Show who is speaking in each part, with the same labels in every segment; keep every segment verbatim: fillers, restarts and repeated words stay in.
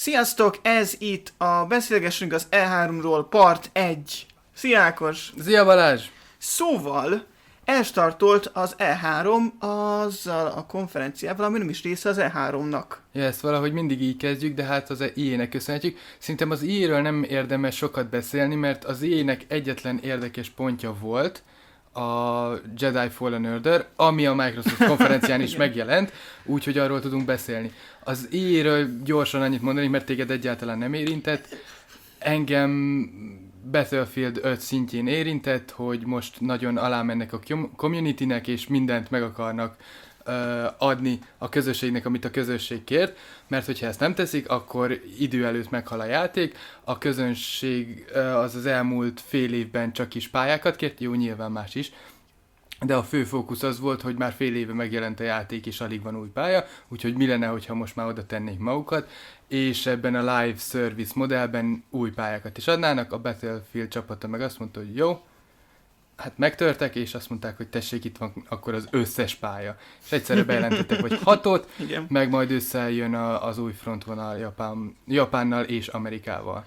Speaker 1: Sziasztok, ez itt a Beszélgessünk az E háromról part egy. Szia Ákos!
Speaker 2: Szia Balázs!
Speaker 1: Szóval elstartolt az E három azzal a konferenciával, ami nem is része az E háromnak.
Speaker 2: Ja, ezt valahogy mindig így kezdjük, de hát az i á-nek köszönhetjük. Szerintem az i á-ről nem érdemes sokat beszélni, mert az i á-nek egyetlen érdekes pontja volt, a Jedi Fallen Order, ami a Microsoft konferencián is megjelent, úgyhogy arról tudunk beszélni. Az i á-ről gyorsan annyit mondani, mert téged egyáltalán nem érintett. Engem Battlefield öt szintjén érintett, hogy most nagyon alámennek a communitynek, és mindent meg akarnak uh, adni a közösségnek, amit a közösség kért, mert hogyha ezt nem teszik, akkor idő előtt meghal a játék. A közönség uh, az az elmúlt fél évben csak is pályákat kért, jó, nyilván más is, de a fő fókusz az volt, hogy már fél éve megjelent a játék, és alig van új pálya, úgyhogy mi lenne, hogyha most már oda tennék magukat, és ebben a live service modellben új pályákat is adnának. A Battlefield csapata meg azt mondta, hogy jó, hát megtörtek, és azt mondták, hogy tessék, itt van akkor az összes pálya. És egyszerre bejelentettek, hogy hatot,
Speaker 1: Igen.
Speaker 2: meg majd összejön a, az új frontvonal Japán, Japánnal és Amerikával.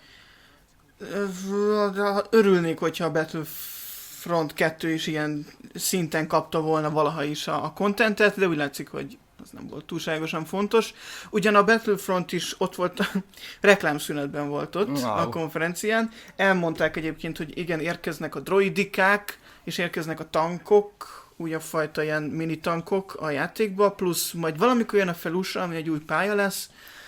Speaker 1: Örülnék, hogyha a Battlefront kettő is ilyen szinten kapta volna valaha is a, a contentet, de úgy látszik, hogy az nem volt túlságosan fontos. Ugyan a Battlefront is ott volt, reklámszünetben volt ott wow. a konferencián. Elmondták egyébként, hogy igen, érkeznek a droidikák, és érkeznek a tankok, újabb fajta ilyen mini tankok a játékba, plusz majd valamikor jön a Felusra, ami egy új pálya lesz.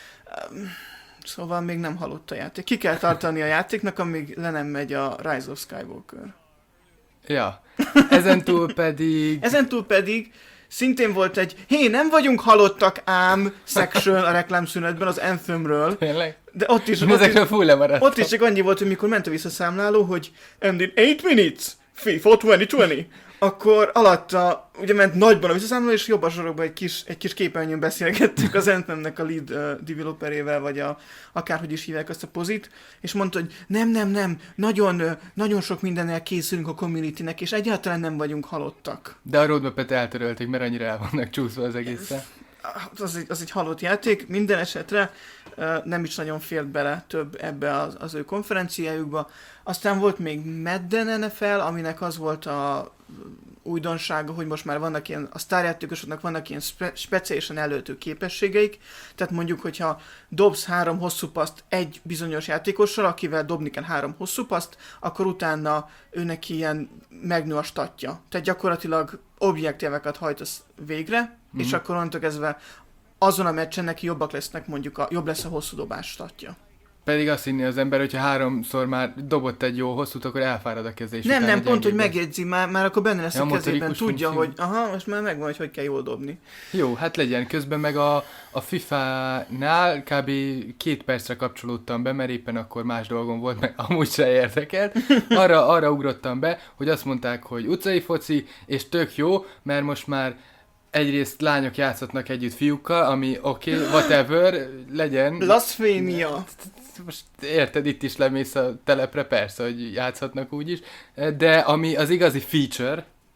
Speaker 1: Szóval még nem halott a játék. Ki kell tartani a játéknak, amíg le nem megy a Rise of Skywalker.
Speaker 2: Ja, ezentúl pedig...
Speaker 1: ezentúl pedig szintén volt egy, hé, nem vagyunk halottak ám section a reklámszünetben az Anthemről.
Speaker 2: Tényleg?
Speaker 1: De ott is,
Speaker 2: ott, is,
Speaker 1: ott is csak annyi volt, hogy mikor ment a visszaszámláló, hogy and in eight minutes, FIFA twenty-twenty, akkor alatta ugye ment nagyban a visszaszámláló, és jobb a sorokban egy kis, egy kis képernyőn beszélgettük az Anthemnek a lead uh, developerével, vagy a, akárhogy is hívják azt a pozit, és mondta, hogy nem, nem, nem, nagyon, uh, nagyon sok mindennel készülünk a communitynek, és egyáltalán nem vagyunk halottak.
Speaker 2: De a roadmap-et eltörölték, mert annyira el vannak csúszva az egészen.
Speaker 1: Az egy, az egy halott játék, minden esetre uh, nem is nagyon fért bele több ebbe az, az ő konferenciájukba. Aztán volt még Madden en ef el, aminek az volt a újdonsága, hogy most már vannak ilyen, a sztárjátékosoknak vannak ilyen spe, speciálisan előtő képességeik, tehát mondjuk, hogyha dobsz három hosszú paszt egy bizonyos játékossal, akivel dobni kell három hosszú paszt, akkor utána őnek ilyen megnő a statja. Tehát gyakorlatilag objektíveket hajtasz végre, mm-hmm. és akkor onnantól kezdve azon a meccsen neki jobbak lesznek, mondjuk a, jobb lesz a hosszú dobás statja.
Speaker 2: Pedig azt hinni az ember, hogyha háromszor már dobott egy jó hosszút, akkor elfárad a keze.
Speaker 1: Nem, nem, pont, hogy megjegyzi, már, már akkor benne lesz ja, a kezében, tudja,
Speaker 2: funkció.
Speaker 1: hogy aha, most már megvan, hogy hogy kell jól dobni.
Speaker 2: Jó, hát legyen. Közben meg a, a fifánál kb. Két percre kapcsolódtam be, mert éppen akkor más dolgom volt, meg amúgy se érdekelt. Arra, arra ugrottam be, hogy azt mondták, hogy utcai foci, és tök jó, mert most már egyrészt lányok játszhatnak együtt fiúkkal, ami oké, okay, whatever, legyen.
Speaker 1: Blasfémia!
Speaker 2: Most érted, itt is lemész a telepre, persze, hogy játszhatnak úgyis, de ami az igazi feature,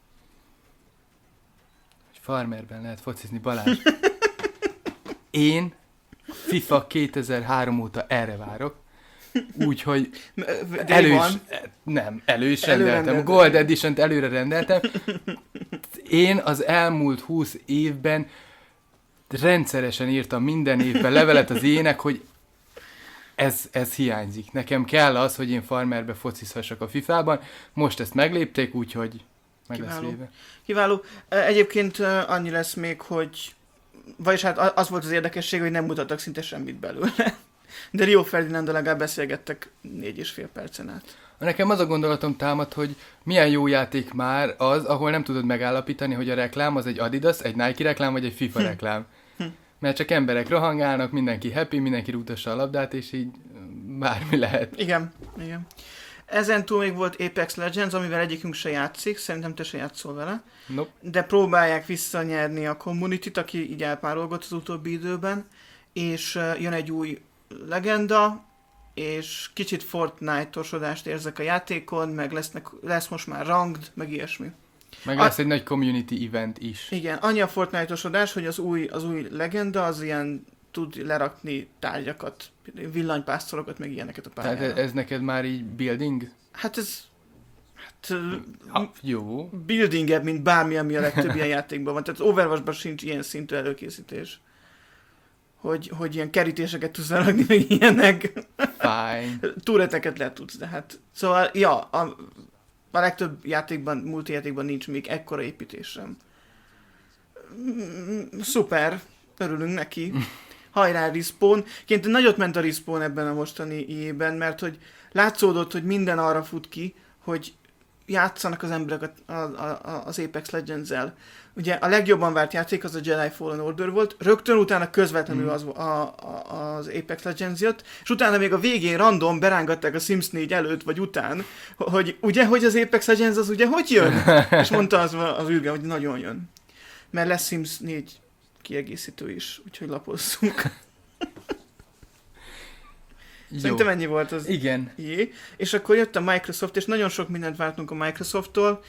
Speaker 2: hogy farmerben lehet focizni, Balázs. Én FIFA kétezer-három óta erre várok, úgyhogy elő is, nem, elő is rendeltem, a Gold Edition-t előre rendeltem. Én az elmúlt húsz évben rendszeresen írtam minden évben levelet az ének, hogy Ez, ez hiányzik. Nekem kell az, hogy én farmerbe focizhassak a fifában. Most ezt meglépték, úgyhogy meg
Speaker 1: Kiváló.
Speaker 2: lesz véve.
Speaker 1: Kiváló. Egyébként annyi lesz még, hogy vagyis hát az volt az érdekesség, hogy nem mutattak szinte semmit belőle. De Rio Ferdinanddal legalább beszélgettek négy és fél percen át.
Speaker 2: Nekem az a gondolatom támad, hogy milyen jó játék már az, ahol nem tudod megállapítani, hogy a reklám az egy Adidas, egy Nike reklám, vagy egy FIFA reklám. Mert csak emberek rohangálnak, mindenki happy, mindenki rúgtassa a labdát, és így bármi lehet.
Speaker 1: Igen, igen. Ezen túl még volt Apex Legends, amivel egyikünk se játszik, szerintem te se játszol vele.
Speaker 2: Nope.
Speaker 1: De próbálják visszanyerni a communityt, aki így elpárolgott az utóbbi időben, és jön egy új legenda, és kicsit Fortnite-osodást érzek a játékon, meg lesznek, lesz most már ranked, meg ilyesmi.
Speaker 2: Meg lesz a... egy nagy community event is.
Speaker 1: Igen, annyi a Fortnite-osodás, hogy az új, az új legenda az ilyen tud lerakni tárgyakat, villanypásztorokat, meg ilyeneket a pályára.
Speaker 2: Tehát ez neked már így building?
Speaker 1: Hát ez... Hát,
Speaker 2: ah, jó.
Speaker 1: Buildingebb, mint bármi, ami a legtöbb ilyen játékban van. Tehát Overwatchban sincs ilyen szintű előkészítés. Hogy, hogy ilyen kerítéseket tudsz lerakni, meg ilyenek.
Speaker 2: Fine.
Speaker 1: Túreteket le tudsz, de hát... Szóval, ja, a, a legtöbb játékban, multijátékban nincs még ekkora építés sem. Szuper, örülünk neki. Hajrá, Respawn. Ként nagyot ment a Respawn ebben a mostani í á-ben, mert hogy látszódott, hogy minden arra fut ki, hogy játszanak az emberek a, a, a, az Apex Legends-el. Ugye a legjobban várt játék az a Jedi Fallen Order volt, rögtön utána közvetlenül az, a, a, az Apex Legends jött, és utána még a végén random berángatták a Sims négy előtt vagy után, hogy ugye, hogy az Apex Legends az ugye hogy jön? És mondta az, az űrge, hogy nagyon jön. Mert lesz Sims négy kiegészítő is, úgyhogy lapozzunk. Szerintem ennyi volt az.
Speaker 2: Igen.
Speaker 1: Jé. És akkor jött a Microsoft, és nagyon sok mindent vártunk a Microsofttól.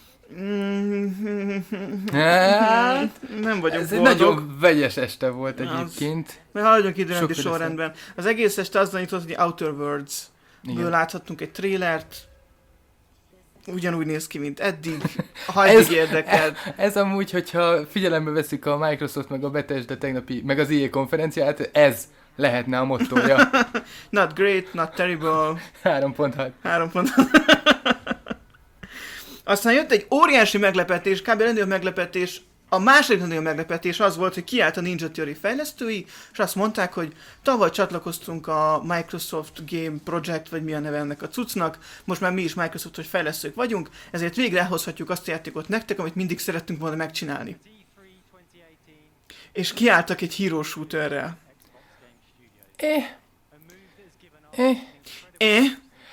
Speaker 2: Hát,
Speaker 1: nem vagyok
Speaker 2: ez
Speaker 1: boldog.
Speaker 2: egy nagyon vegyes este volt egyébként.
Speaker 1: Mert haladjunk időrendi sorrendben. Az egész este azzal nyitott, hogy Outer Worlds-ből láthattunk egy trélert. Ugyanúgy néz ki, mint eddig. Ha eddig ez, érdekelt.
Speaker 2: Ez, ez amúgy, hogyha figyelembe veszük a Microsoft meg a Bethesda tegnapi, meg az í á konferenciát, ez lehetne a mottója.
Speaker 1: Not great, not terrible.
Speaker 2: három pont hat.
Speaker 1: három pont hat. Aztán jött egy óriási meglepetés, kb. Legnagyobb meglepetés, a második legnagyobb meglepetés az volt, hogy kiállt a Ninja Theory fejlesztői, és azt mondták, hogy tavaly csatlakoztunk a Microsoft Game Project, vagy mi a neve ennek a cuccnak, most már mi is Microsoft-os fejlesztők vagyunk, ezért végre elhozhatjuk azt a játékot nektek, amit mindig szerettünk volna megcsinálni. És kiálltak egy hero shooterrel.
Speaker 2: Eh. Eh.
Speaker 1: Eh.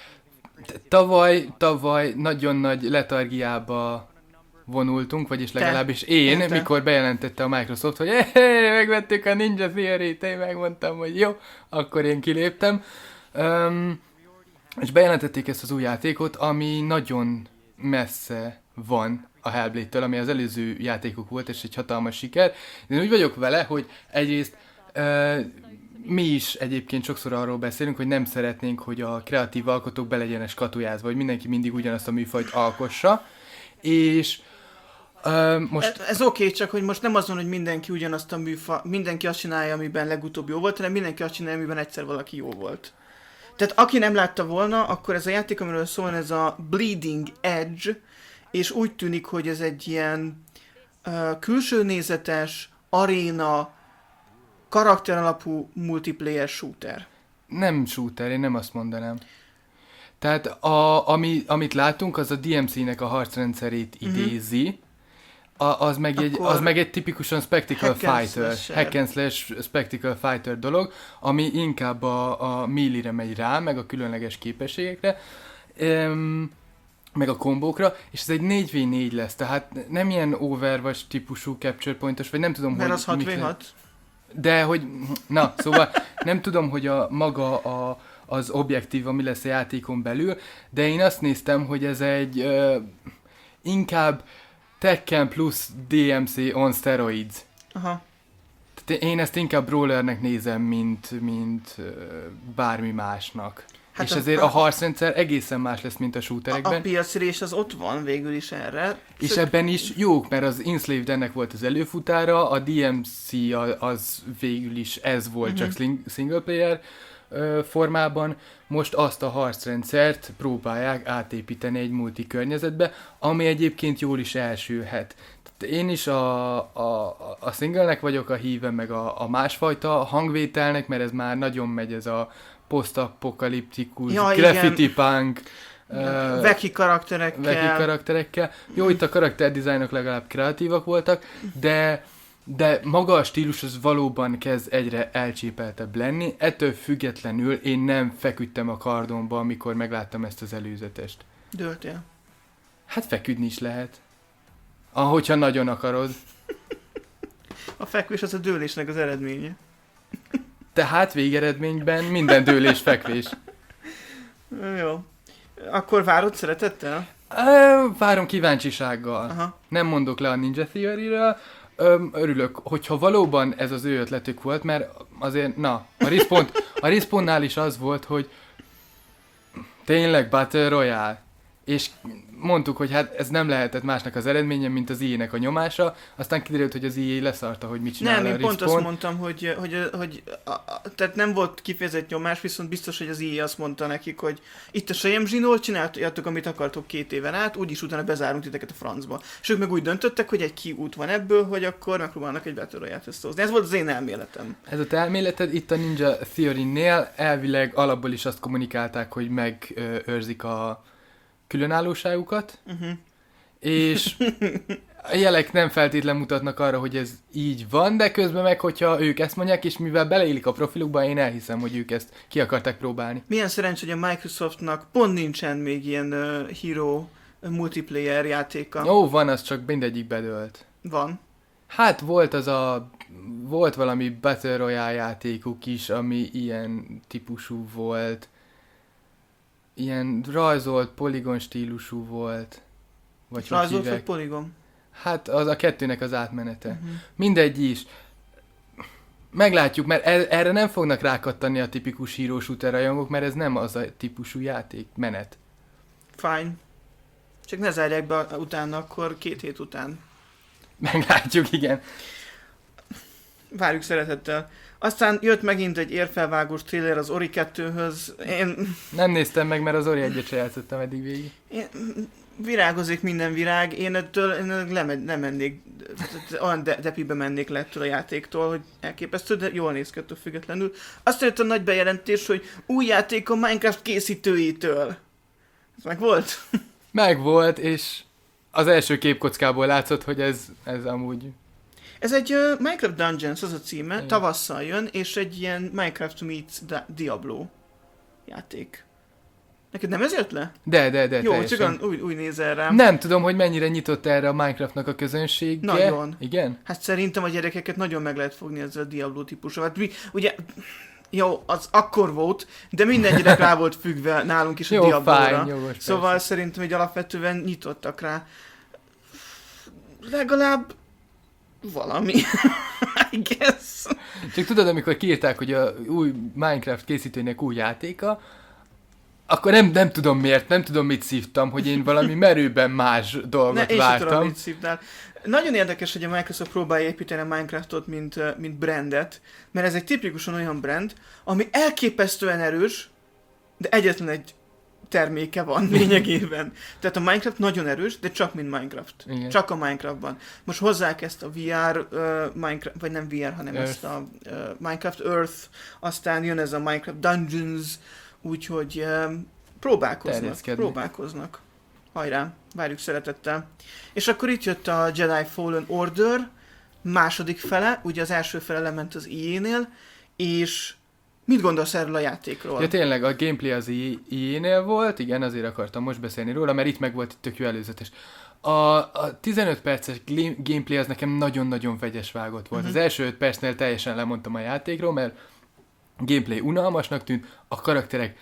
Speaker 2: Tavaly, tavaly nagyon nagy letargiába vonultunk, vagyis legalábbis én, Te. mikor bejelentette a Microsoft, hogy hey, megvettük a Ninja Theory-t, én megmondtam, hogy jó, akkor én kiléptem. Um, és bejelentették ezt az új játékot, ami nagyon messze van a Hellblade-től, ami az előző játékok volt, és egy hatalmas siker. Én úgy vagyok vele, hogy egyrészt uh, mi is egyébként sokszor arról beszélünk, hogy nem szeretnénk, hogy a kreatív alkotók be legyenek skatujázva, hogy mindenki mindig ugyanazt a műfajt alkossa, és uh, most...
Speaker 1: Ez, ez oké, okay, csak hogy most nem azon, hogy mindenki ugyanazt a műfa, mindenki azt csinálja, amiben legutóbb jó volt, hanem mindenki azt csinálja, amiben egyszer valaki jó volt. Tehát aki nem látta volna, akkor ez a játék, amiről szól, ez a Bleeding Edge, és úgy tűnik, hogy ez egy ilyen uh, külső nézetes, aréna, karakteralapú multiplayer shooter.
Speaker 2: Nem shooter, én nem azt mondanám. Tehát a, ami, amit látunk, az a dé em cé-nek a harcrendszerét idézi, mm-hmm. a, az, meg egy, az meg egy tipikusan spectacle hack fighter, hack and slash spectacle fighter dolog, ami inkább a, a melee-re megy rá, meg a különleges képességekre, um, meg a kombókra, és ez egy négy vé négy lesz, tehát nem ilyen Overwatch típusú capture pointos, vagy nem tudom,
Speaker 1: mert
Speaker 2: hogy...
Speaker 1: az hat vé hat.
Speaker 2: De hogy, na, szóval nem tudom, hogy a maga a, az objektív, ami lesz a játékon belül, de én azt néztem, hogy ez egy uh, inkább Tekken plusz dé em cé on steroids.
Speaker 1: Aha.
Speaker 2: Tehát én ezt inkább brawlernek nézem, mint, mint uh, bármi másnak. Hát és a, ezért a harcrendszer egészen más lesz, mint a shooterekben.
Speaker 1: A, a piacrés az ott van végül is erre.
Speaker 2: És Szök... ebben is jók, mert az Enslaved ennek volt az előfutára, a dé em cé az végül is ez volt, uh-huh. csak single player uh, formában. Most azt a harcrendszert próbálják átépíteni egy multi környezetbe, ami egyébként jól is elsülhet. Tehát én is a, a, a singlenek vagyok a híve, meg a, a másfajta hangvételnek, mert ez már nagyon megy ez a post-apokaliptikus, ja, graffiti igen. punk,
Speaker 1: uh, veki karakterekkel.
Speaker 2: Veki karakterekkel. Jó, itt a karakterdizájnok legalább kreatívak voltak, de, de maga a stílus az valóban kezd egyre elcsépeltebb lenni. Ettől függetlenül én nem feküdtem a kardomba, amikor megláttam ezt az előzetest.
Speaker 1: Dőltél?
Speaker 2: Hát feküdni is lehet. Ahogyha nagyon akarod.
Speaker 1: A fekvés az a dőlésnek az eredménye.
Speaker 2: Tehát végeredményben minden dőlés fekvés.
Speaker 1: Jó. Akkor várod szeretettel?
Speaker 2: Várom kíváncsisággal. Aha. Nem mondok le a Ninja Theory-ről. Öm, örülök, hogyha valóban ez az ő ötletük volt, mert azért, na, a Respawn, a Respawnnál is az volt, hogy tényleg Battle Royale, és mondtuk, hogy hát ez nem lehetett másnak az eredménye, mint az í á-nek a nyomása, aztán kiderült, hogy az í á leszarta, hogy mit csinál
Speaker 1: Nem,
Speaker 2: a
Speaker 1: én
Speaker 2: Respawn.
Speaker 1: pont azt mondtam, hogy, hogy, hogy a, a, tehát nem volt kifejezett nyomás, viszont biztos, hogy az í á azt mondta nekik, hogy itt a Sejem zsinór, csináljátok, amit akartok két éven át, úgyis utána bezárunk titeket a francba. És ők meg úgy döntöttek, hogy egy kiút van ebből, hogy akkor megpróbálnak egy Battle Royale-t összehozni. Ez volt az én elméletem.
Speaker 2: Ez a te elméleted, itt a Ninja Theory-nél elvileg alapból is azt kommunikálták, hogy megőrzik a különállóságukat, uh-huh. és a jelek nem feltétlen mutatnak arra, hogy ez így van, de közben meg, hogyha ők ezt mondják, és mivel beleillik a profilukba, én elhiszem, hogy ők ezt ki akarták próbálni.
Speaker 1: Milyen szerencs, hogy a Microsoftnak pont nincsen még ilyen uh, Hero multiplayer játéka.
Speaker 2: Ó, van, az csak mindegyik bedőlt.
Speaker 1: Van.
Speaker 2: Hát volt az a... Volt valami Battle Royale játékuk is, ami ilyen típusú volt. Ilyen rajzolt, poligon stílusú volt. Vagy
Speaker 1: rajzolt vagy poligon?
Speaker 2: Hát az a kettőnek az átmenete.
Speaker 1: Uh-huh.
Speaker 2: Mindegy is. Meglátjuk, mert erre nem fognak rákattani a tipikus hero shooter rajongók, mert ez nem az a típusú játék, menet.
Speaker 1: Fine. Csak ne zárják be utána, akkor két hét után.
Speaker 2: Meglátjuk, igen.
Speaker 1: Várjuk szeretettel. Aztán jött megint egy érfelvágós trailer az Ori kettőhöz. Én...
Speaker 2: Nem néztem meg, mert az Ori egyet se játszottam eddig végig.
Speaker 1: Én... Virágozik minden virág, én ettől én lemegy, nem mennék, olyan de, depibe mennék le ettől a játéktól, hogy elképesztő, de jól néz ki ettől függetlenül. Aztán jött a nagy bejelentés, hogy új játék a Minecraft készítőitől. Ez meg volt?
Speaker 2: Meg volt, és az első képkockából látszott, hogy ez, ez amúgy...
Speaker 1: Ez egy uh, Minecraft Dungeons, az a címe, igen. Tavasszal jön, és egy ilyen Minecraft meets Diablo játék. Neked nem ez jött le?
Speaker 2: De, de, de,
Speaker 1: jó,
Speaker 2: teljesen.
Speaker 1: csak úgy, úgy nézel rám.
Speaker 2: Nem tudom, hogy mennyire nyitott erre a Minecraftnak a közönsége.
Speaker 1: Nagyon.
Speaker 2: Igen?
Speaker 1: Hát szerintem a gyerekeket nagyon meg lehet fogni ezzel a Diablo típusra. Hát mi, ugye, jó, az akkor volt, de minden gyerek rá volt függve nálunk is a
Speaker 2: jó,
Speaker 1: Diablóra.
Speaker 2: Fine, jogos,
Speaker 1: szóval
Speaker 2: persze.
Speaker 1: Szerintem, hogy alapvetően nyitottak rá. Legalább valami. I guess.
Speaker 2: Csak tudod, amikor kiírták, hogy a új Minecraft készítőnek új játéka, akkor nem, nem tudom miért, nem tudom mit szívtam, hogy én valami merőben más dolgot
Speaker 1: ne, én
Speaker 2: vártam.
Speaker 1: Én sem tudom, mit szívtál. Nagyon érdekes, hogy a Microsoft próbálja építeni a Minecraftot, mint, mint brandet, mert ez egy tipikusan olyan brand, ami elképesztően erős, de egyetlen egy terméke van lényegében. Tehát a Minecraft nagyon erős, de csak mint Minecraft.
Speaker 2: Igen.
Speaker 1: Csak a Minecraftban. Most hozzák ezt a vé er, uh, Minecraft, vagy nem vé er, hanem
Speaker 2: Earth.
Speaker 1: ezt a uh, Minecraft Earth, aztán jön ez a Minecraft Dungeons, úgyhogy um, próbálkoznak, próbálkoznak. Hajrá, várjuk szeretettel. És akkor itt jött a Jedi Fallen Order második fele, ugye az első fele lement az í á-nél, és mit gondolsz erről a játékról?
Speaker 2: Ja tényleg, a gameplay az í á-nél volt, igen, azért akartam most beszélni róla, mert itt meg volt tök jó előzetes. A, a tizenöt perces gameplay az nekem nagyon-nagyon vegyes vágott volt. Uh-huh. Az első öt percnél teljesen lemondtam a játékról, mert gameplay unalmasnak tűnt, a karakterek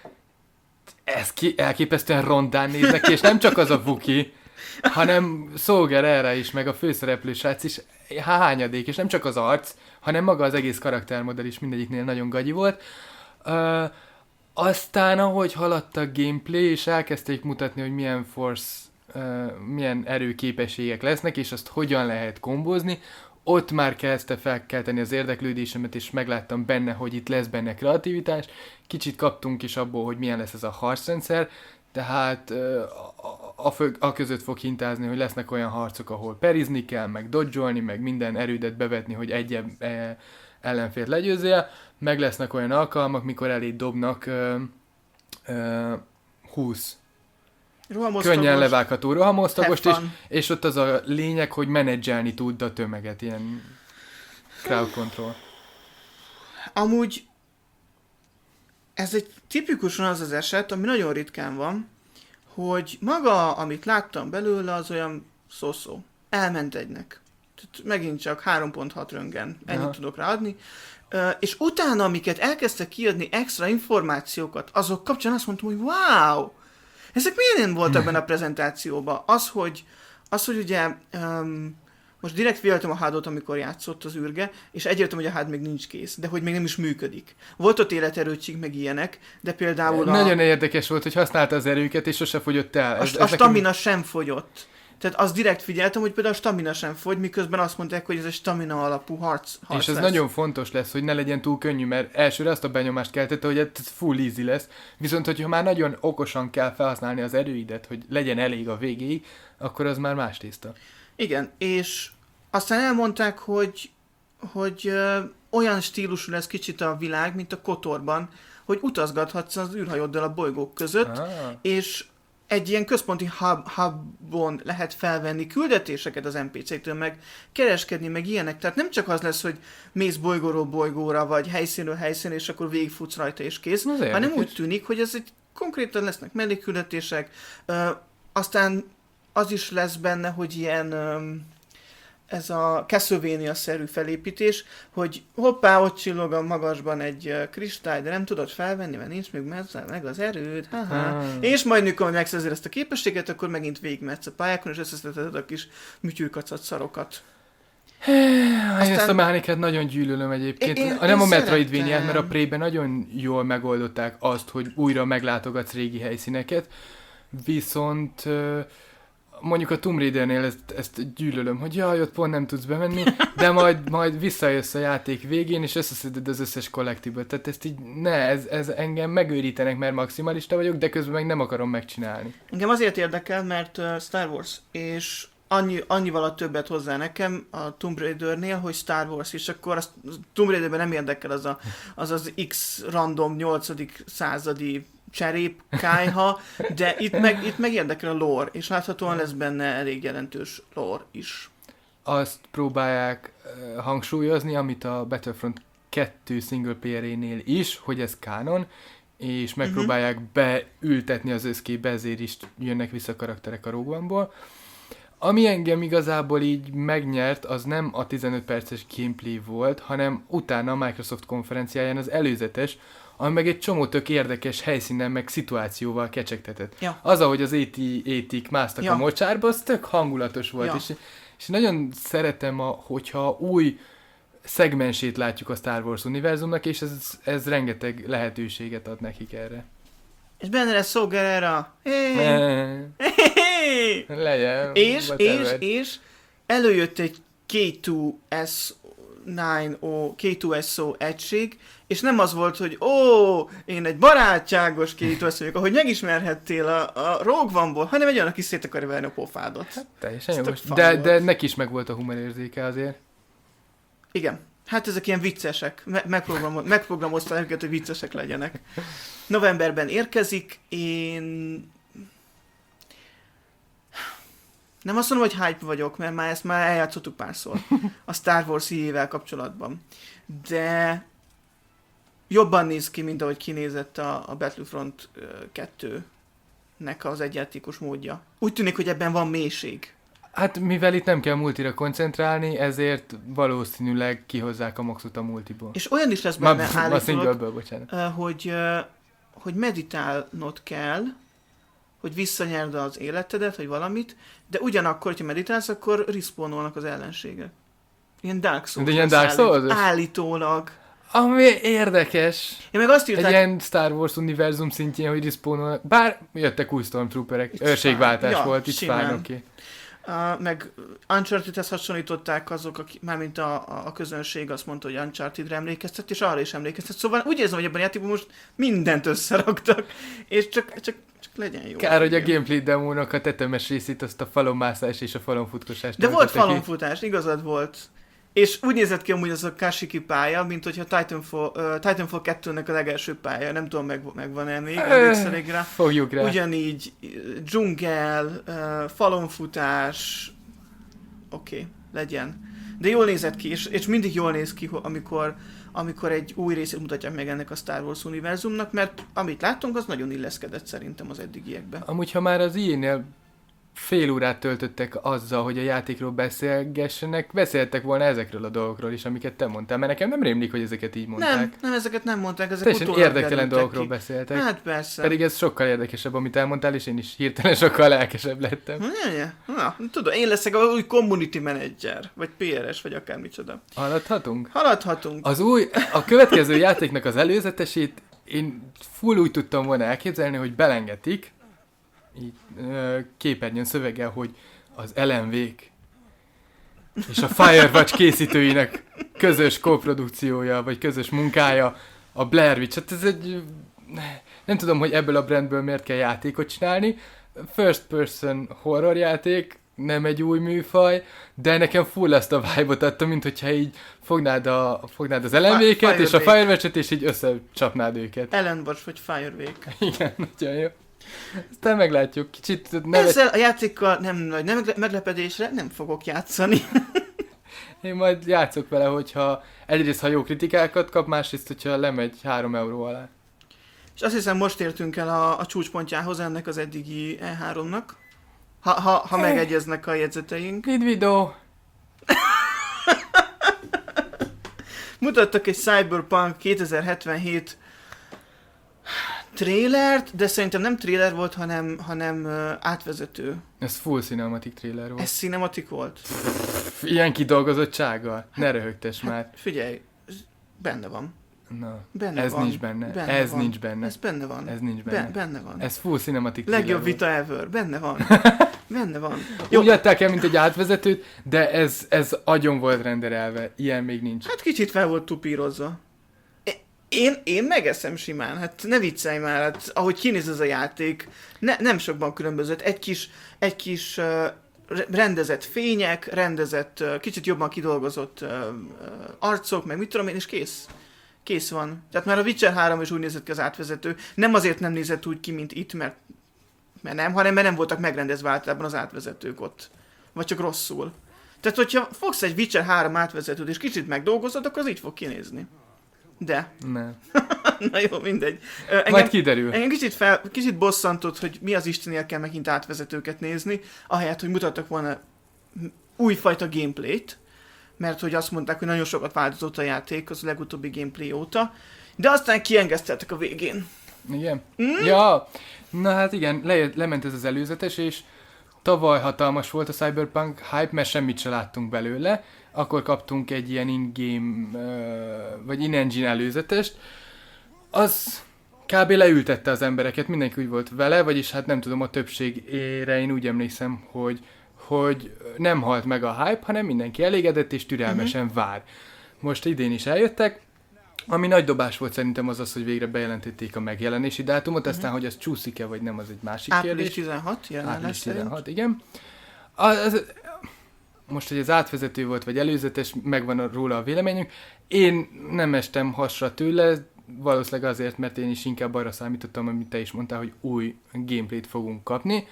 Speaker 2: ez ki, elképesztően rondán néznek ki, és nem csak az a Wookie, hanem Soldier erre is, meg a főszereplő srác is hányadék, és nem csak az arc, hanem maga az egész karaktermodell is mindegyiknél nagyon gagyi volt. Uh, aztán, ahogy haladt a gameplay, és elkezdték mutatni, hogy milyen force, uh, milyen erőképességek lesznek, és azt hogyan lehet kombozni, ott már kezdte felkelteni az érdeklődésemet, és megláttam benne, hogy itt lesz benne kreativitás. Kicsit kaptunk is abból, hogy milyen lesz ez a harcrendszer, tehát a, a, a, a között fog hintázni, hogy lesznek olyan harcok, ahol perizni kell, meg dodge-olni, meg minden erődet bevetni, hogy egy e, ellenfélt legyőzzél, meg lesznek olyan alkalmak, mikor elé dobnak ö, ö, húsz könnyen levágható rohamosztagost, és, és ott az a lényeg, hogy menedzselni tud a tömeget, ilyen crowd control.
Speaker 1: Amúgy ez egy tipikusan az az eset, ami nagyon ritkán van, hogy maga, amit láttam belőle, az olyan szó-szó. Elment egynek. Tehát megint csak három pont hat röntgen. Ennyit Aha. tudok ráadni. Uh, és utána, amiket elkezdtek kiadni extra információkat, azok kapcsán azt mondtam, hogy wow! Ezek miért nem voltak benne a prezentációban? Az, hogy, az, hogy ugye um, most direkt figyeltem a hádot, amikor játszott az űrge, és egyértelmű, hogy a hád még nincs kész, de hogy még nem is működik. Volt ott életerőtség, meg ilyenek, de például a...
Speaker 2: Nagyon érdekes volt, hogy használta az erőket, és sose fogyott el.
Speaker 1: Ez, a, a stamina nekem... sem fogyott. Tehát azt direkt figyeltem, hogy például a stamina sem fogy, miközben azt mondták, hogy ez egy stamina alapú harc, harc
Speaker 2: És ez
Speaker 1: lesz.
Speaker 2: nagyon fontos lesz, hogy ne legyen túl könnyű, mert elsőre azt a benyomást keltette, hogy ez full easy lesz, viszont hogyha már nagyon okosan kell felhasználni az erőidet, hogy legyen elég a végéig, akkor az már más tészta.
Speaker 1: Igen, és aztán elmondták, hogy, hogy ö, olyan stílusú lesz kicsit a világ, mint a Kotorban, hogy utazgathatsz az űrhajóddal a bolygók között, ah. és egy ilyen központi hub, hubon lehet felvenni küldetéseket az en pé cé-től, meg kereskedni, meg ilyenek. Tehát nem csak az lesz, hogy mész bolygóról bolygóra, vagy helyszínről helyszínre, és akkor végigfutsz rajta és kész, az hanem érdekes. Úgy tűnik, hogy ez egy konkrétan lesznek mellékküldetések. Ö, aztán az is lesz benne, hogy ilyen... Ö, ez a Castlevania-szerű felépítés, hogy hoppá, ott csillog a magasban egy uh, kristály, de nem tudod felvenni, mert nincs még messze, meg az erőd, haha. Hmm. És majd mikor megszerzed ezt a képességet, akkor megint végigmetsz a pályákon, és összeszedheted a kis műtyűkacat szarokat.
Speaker 2: Aztán... Ezt a mechanikát nagyon gyűlölöm egyébként. Én, én, nem én a Metroidvania-t, mert a Prey-ben nagyon jól megoldották azt, hogy újra meglátogatsz régi helyszíneket, viszont... Uh, mondjuk a Tomb Raidernél ezt, ezt gyűlölöm, hogy jaj, ott pont nem tudsz bemenni, de majd, majd visszajössz a játék végén, és összeszeded az összes collectible. Tehát ezt így, ne, ez, ez engem megőrítenek, mert maximalista vagyok, de közben meg nem akarom megcsinálni.
Speaker 1: Engem azért érdekel, mert uh, Star Wars, és annyi, annyival a többet hozzá nekem a Tomb Raidernél, hogy Star Wars, és akkor a Tomb Raiderben nem érdekel az a, az, az X random nyolcadik századi cserép, kályha, de itt meg, itt meg érdekel a lore, és láthatóan lesz benne elég jelentős lore is.
Speaker 2: Azt próbálják uh, hangsúlyozni, amit a Battlefront kettő single player-énél is, hogy ez kánon, és megpróbálják uh-huh. beültetni az összkébe, ezért is jönnek vissza karakterek a Rogue One-ból. Ami engem igazából így megnyert, az nem a tizenöt perces gameplay volt, hanem utána a Microsoft konferenciáján az előzetes, ami meg egy csomó tök érdekes helyszínen, meg szituációval kecsegtetett. Ja. Az, ahogy az é té-k másztak ja. a mocsárba, az tök hangulatos volt, ja. és, és nagyon szeretem, a, hogyha új szegmensét látjuk a Star Wars univerzumnak, és ez, ez rengeteg lehetőséget ad nekik erre.
Speaker 1: És benne lesz Saw Gerrera. Hey.
Speaker 2: Hey. Legyen.
Speaker 1: És, és, és előjött egy ká kettő es kilenc o, ká kettő es o egység, és nem az volt, hogy ó, én egy barátságos ká kettő es o vagyok, ahogy megismerhettél a, a Rogue One-ból, hanem egy olyan, aki szét akarja verni a pofádat.
Speaker 2: Hát, teljesen jó. De, de neki is meg volt a humorérzéke azért.
Speaker 1: Igen. Hát ezek ilyen viccesek. Me- megprogramo- megprogramoztam őket, hogy viccesek legyenek. Novemberben érkezik, én... Nem azt mondom, hogy hype vagyok, mert már ezt már eljátszottuk párszor a Star Wars í-vel kapcsolatban. De jobban néz ki, mint ahogy kinézett a, a Battlefront kettőnek az egyjátékos módja. Úgy tűnik, hogy ebben van mélység.
Speaker 2: Hát mivel itt nem kell multira koncentrálni, ezért valószínűleg kihozzák a maxot a multiból.
Speaker 1: És olyan is lesz benne
Speaker 2: Ma, állítólag,
Speaker 1: hogy, hogy meditálnod kell, hogy visszanyerd az életedet, vagy valamit, de ugyanakkor, hogyha meditálsz, akkor respawnolnak az ellenségek. Ilyen Dark Souls.
Speaker 2: De ilyen Dark Souls?
Speaker 1: Állítólag.
Speaker 2: Ami érdekes.
Speaker 1: Én meg azt írták...
Speaker 2: Egy ilyen Star Wars univerzum szintjén, hogy respawnolnak. Bár jöttek új Stormtrooperek. Őrségváltás ja, volt, itt fájn, oké. Okay.
Speaker 1: Uh, meg Uncharted-hez hasonlították azok, akik, mármint a, a közönség azt mondta, hogy Uncharted-re emlékeztet, és arra is emlékeztet. Szóval úgy érzem, hogy ebben a játékban most mindent összeraktak, és csak, csak, csak legyen jó.
Speaker 2: Kár, hogy a gameplay demónak a tetemes részét azt a falonmászás és a falonfutkosást.
Speaker 1: De volt falonfutás, igazad volt. És úgy nézett ki amúgy az a Kashyyyk pálya, mint hogyha Titanfall, uh, Titanfall kettőnek a legelső pálya, nem tudom, meg, megvan-e még, emlékszel rá.
Speaker 2: Fogjuk rá.
Speaker 1: Ugyanígy dzsungel, uh, falonfutás, oké, okay, legyen. De jól nézett ki, és, és mindig jól néz ki, amikor, amikor egy új részét mutatják meg ennek a Star Wars univerzumnak, mert amit láttunk, az nagyon illeszkedett szerintem az eddigiekbe.
Speaker 2: Amúgy, ha már az í á-nél fél órát töltöttek azzal, hogy a játékról beszélgessenek, beszéltek volna ezekről a dolgokról is, amiket te mondtál, mert nekem nem rémlik, hogy ezeket így mondták.
Speaker 1: Nem, nem, ezeket nem mondták, ezek
Speaker 2: teljesen
Speaker 1: utólag
Speaker 2: érdektelen
Speaker 1: derültek
Speaker 2: dolgokról
Speaker 1: ki.
Speaker 2: beszéltek.
Speaker 1: Hát persze.
Speaker 2: Pedig ez sokkal érdekesebb, amit elmondtál, és én is hirtelen sokkal lelkesebb lettem.
Speaker 1: Ja, ja. Na, tudom, én leszek a új community manager, vagy pé er es, vagy akármicsoda.
Speaker 2: Haladhatunk?
Speaker 1: Haladhatunk.
Speaker 2: Az új, a következő játéknak az előzetesét én full úgy tudtam volna elképzelni, hogy belengetik, így ö, képernyőn szöveggel, hogy az el em vé-k és a Firewatch készítőinek közös koprodukciója, vagy közös munkája a Blair Witch. Hát ez egy... Nem tudom, hogy ebből a brandből miért kell játékot csinálni. First person horror játék, nem egy új műfaj, de nekem full ezt a vibe-ot adta, mint hogyha így fognád, a, fognád az el em vé-ket és a Firewatch-et, és így összecsapnád őket.
Speaker 1: Ellen Watch vagy Firewake.
Speaker 2: Igen, nagyon jó. Aztán meglátjuk. Kicsit nevet...
Speaker 1: Ezzel a játékkal nem nagy nem meglepedésre nem fogok játszani.
Speaker 2: Én majd játszok vele, hogyha egyrészt ha jó kritikákat kap, másrészt, hogyha lemegy három euró alá.
Speaker 1: És azt hiszem most értünk el a, a csúcspontjához ennek az eddigi E háromnak. Ha, ha, ha megegyeznek a jegyzeteink.
Speaker 2: Need videó.
Speaker 1: Mutattak egy Cyberpunk kétezer-hetvenhét trélert, de szerintem nem tréler volt, hanem, hanem uh, átvezető.
Speaker 2: Ez full cinematic trailer volt.
Speaker 1: Ez cinematic volt?
Speaker 2: Pff, ilyen kidolgozottsággal? Ne röhögtess már.
Speaker 1: Hát, figyelj, benne van.
Speaker 2: Na,
Speaker 1: Benne
Speaker 2: ez
Speaker 1: van.
Speaker 2: nincs benne.
Speaker 1: Benne
Speaker 2: ez
Speaker 1: van.
Speaker 2: nincs benne.
Speaker 1: Ez benne van.
Speaker 2: Ez nincs benne.
Speaker 1: Be, benne van.
Speaker 2: Ez full cinematic trailer
Speaker 1: Legjobb
Speaker 2: volt.
Speaker 1: vita ever. Benne van. Benne van.
Speaker 2: Jó. Úgy adták el, mint egy átvezetőt, de ez, ez agyon volt renderelve. Ilyen még nincs.
Speaker 1: Hát kicsit fel volt tupírozva. Én, én megeszem simán, hát ne viccelj már, hát ahogy kinéz ez a játék, ne, nem sokban különbözött. Egy kis, egy kis uh, rendezett fények, rendezett, uh, kicsit jobban kidolgozott uh, uh, arcok, meg mit tudom én, és kész. Kész van. Tehát már a Witcher három is úgy nézett ki az átvezető. Nem azért nem nézett úgy ki, mint itt, mert, mert nem, hanem mert nem voltak megrendezve általában az átvezetők ott. Vagy csak rosszul. Tehát, hogyha fogsz egy Witcher három átvezetőt, és kicsit megdolgozod, akkor az így fog kinézni. De.
Speaker 2: Nem.
Speaker 1: Na jó, mindegy. Engem,
Speaker 2: Majd kiderül.
Speaker 1: Engem kicsit, fel, kicsit bosszantott, hogy mi az Istenért kell megint átvezetőket nézni, ahelyett, hogy mutattak volna újfajta gameplayt, mert hogy azt mondták, hogy nagyon sokat változott a játék az legutóbbi gameplay óta, de aztán kiengeszteltek a végén.
Speaker 2: Igen?
Speaker 1: Mm?
Speaker 2: Ja, na hát igen, le, lement ez az előzetes, és tavaly hatalmas volt a Cyberpunk hype, mert semmit se láttunk belőle. Akkor kaptunk egy ilyen in-game, uh, vagy in-engine előzetest. Az kb. Leültette az embereket, mindenki úgy volt vele, vagyis hát nem tudom, a többségére én úgy emlékszem, hogy, hogy nem halt meg a hype, hanem mindenki elégedett és türelmesen uh-huh. vár. Most idén is eljöttek, ami nagy dobás volt szerintem az az, hogy végre bejelentették a megjelenési dátumot, uh-huh. aztán, hogy az csúszik-e vagy nem, az egy másik
Speaker 1: Április
Speaker 2: kérdés.
Speaker 1: tizenhat,
Speaker 2: Április tizenhat, igen. Az, az, most, hogy az átvezető volt, vagy előzetes, megvan róla a véleményünk. Én nem estem hasra tőle, valószínűleg azért, mert én is inkább arra számítottam, amit te is mondtál, hogy új gameplayt fogunk kapni.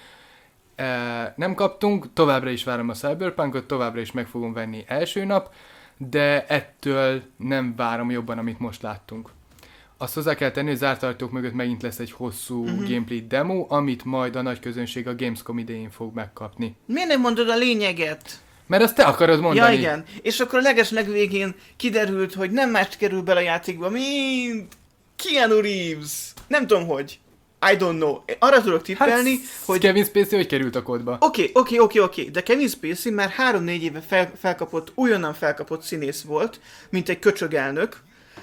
Speaker 2: E, nem kaptunk, továbbra is várom a Cyberpunkot, továbbra is meg fogom venni első nap, de ettől nem várom jobban, amit most láttunk. Azt hozzá kell tenni, hogy zárt ajtók mögött megint lesz egy hosszú uh-huh. gameplay demo, amit majd a nagy közönség a Gamescom idején fog megkapni.
Speaker 1: Miért nem mondod a lényeget?
Speaker 2: Mert azt te akarod mondani.
Speaker 1: Ja, igen. És akkor a leges legvégén kiderült, hogy nem más kerül bele a játékba, mint Keanu Reeves. Nem tudom, hogy. I don't know. Arra tudok tippelni,
Speaker 2: hát,
Speaker 1: hogy...
Speaker 2: Kevin Spacey hogy került a kódba?
Speaker 1: Oké, oké, oké, oké. De Kevin Spacey már három-négy éve fel, felkapott, újonnan felkapott színész volt, mint egy köcsögelnök.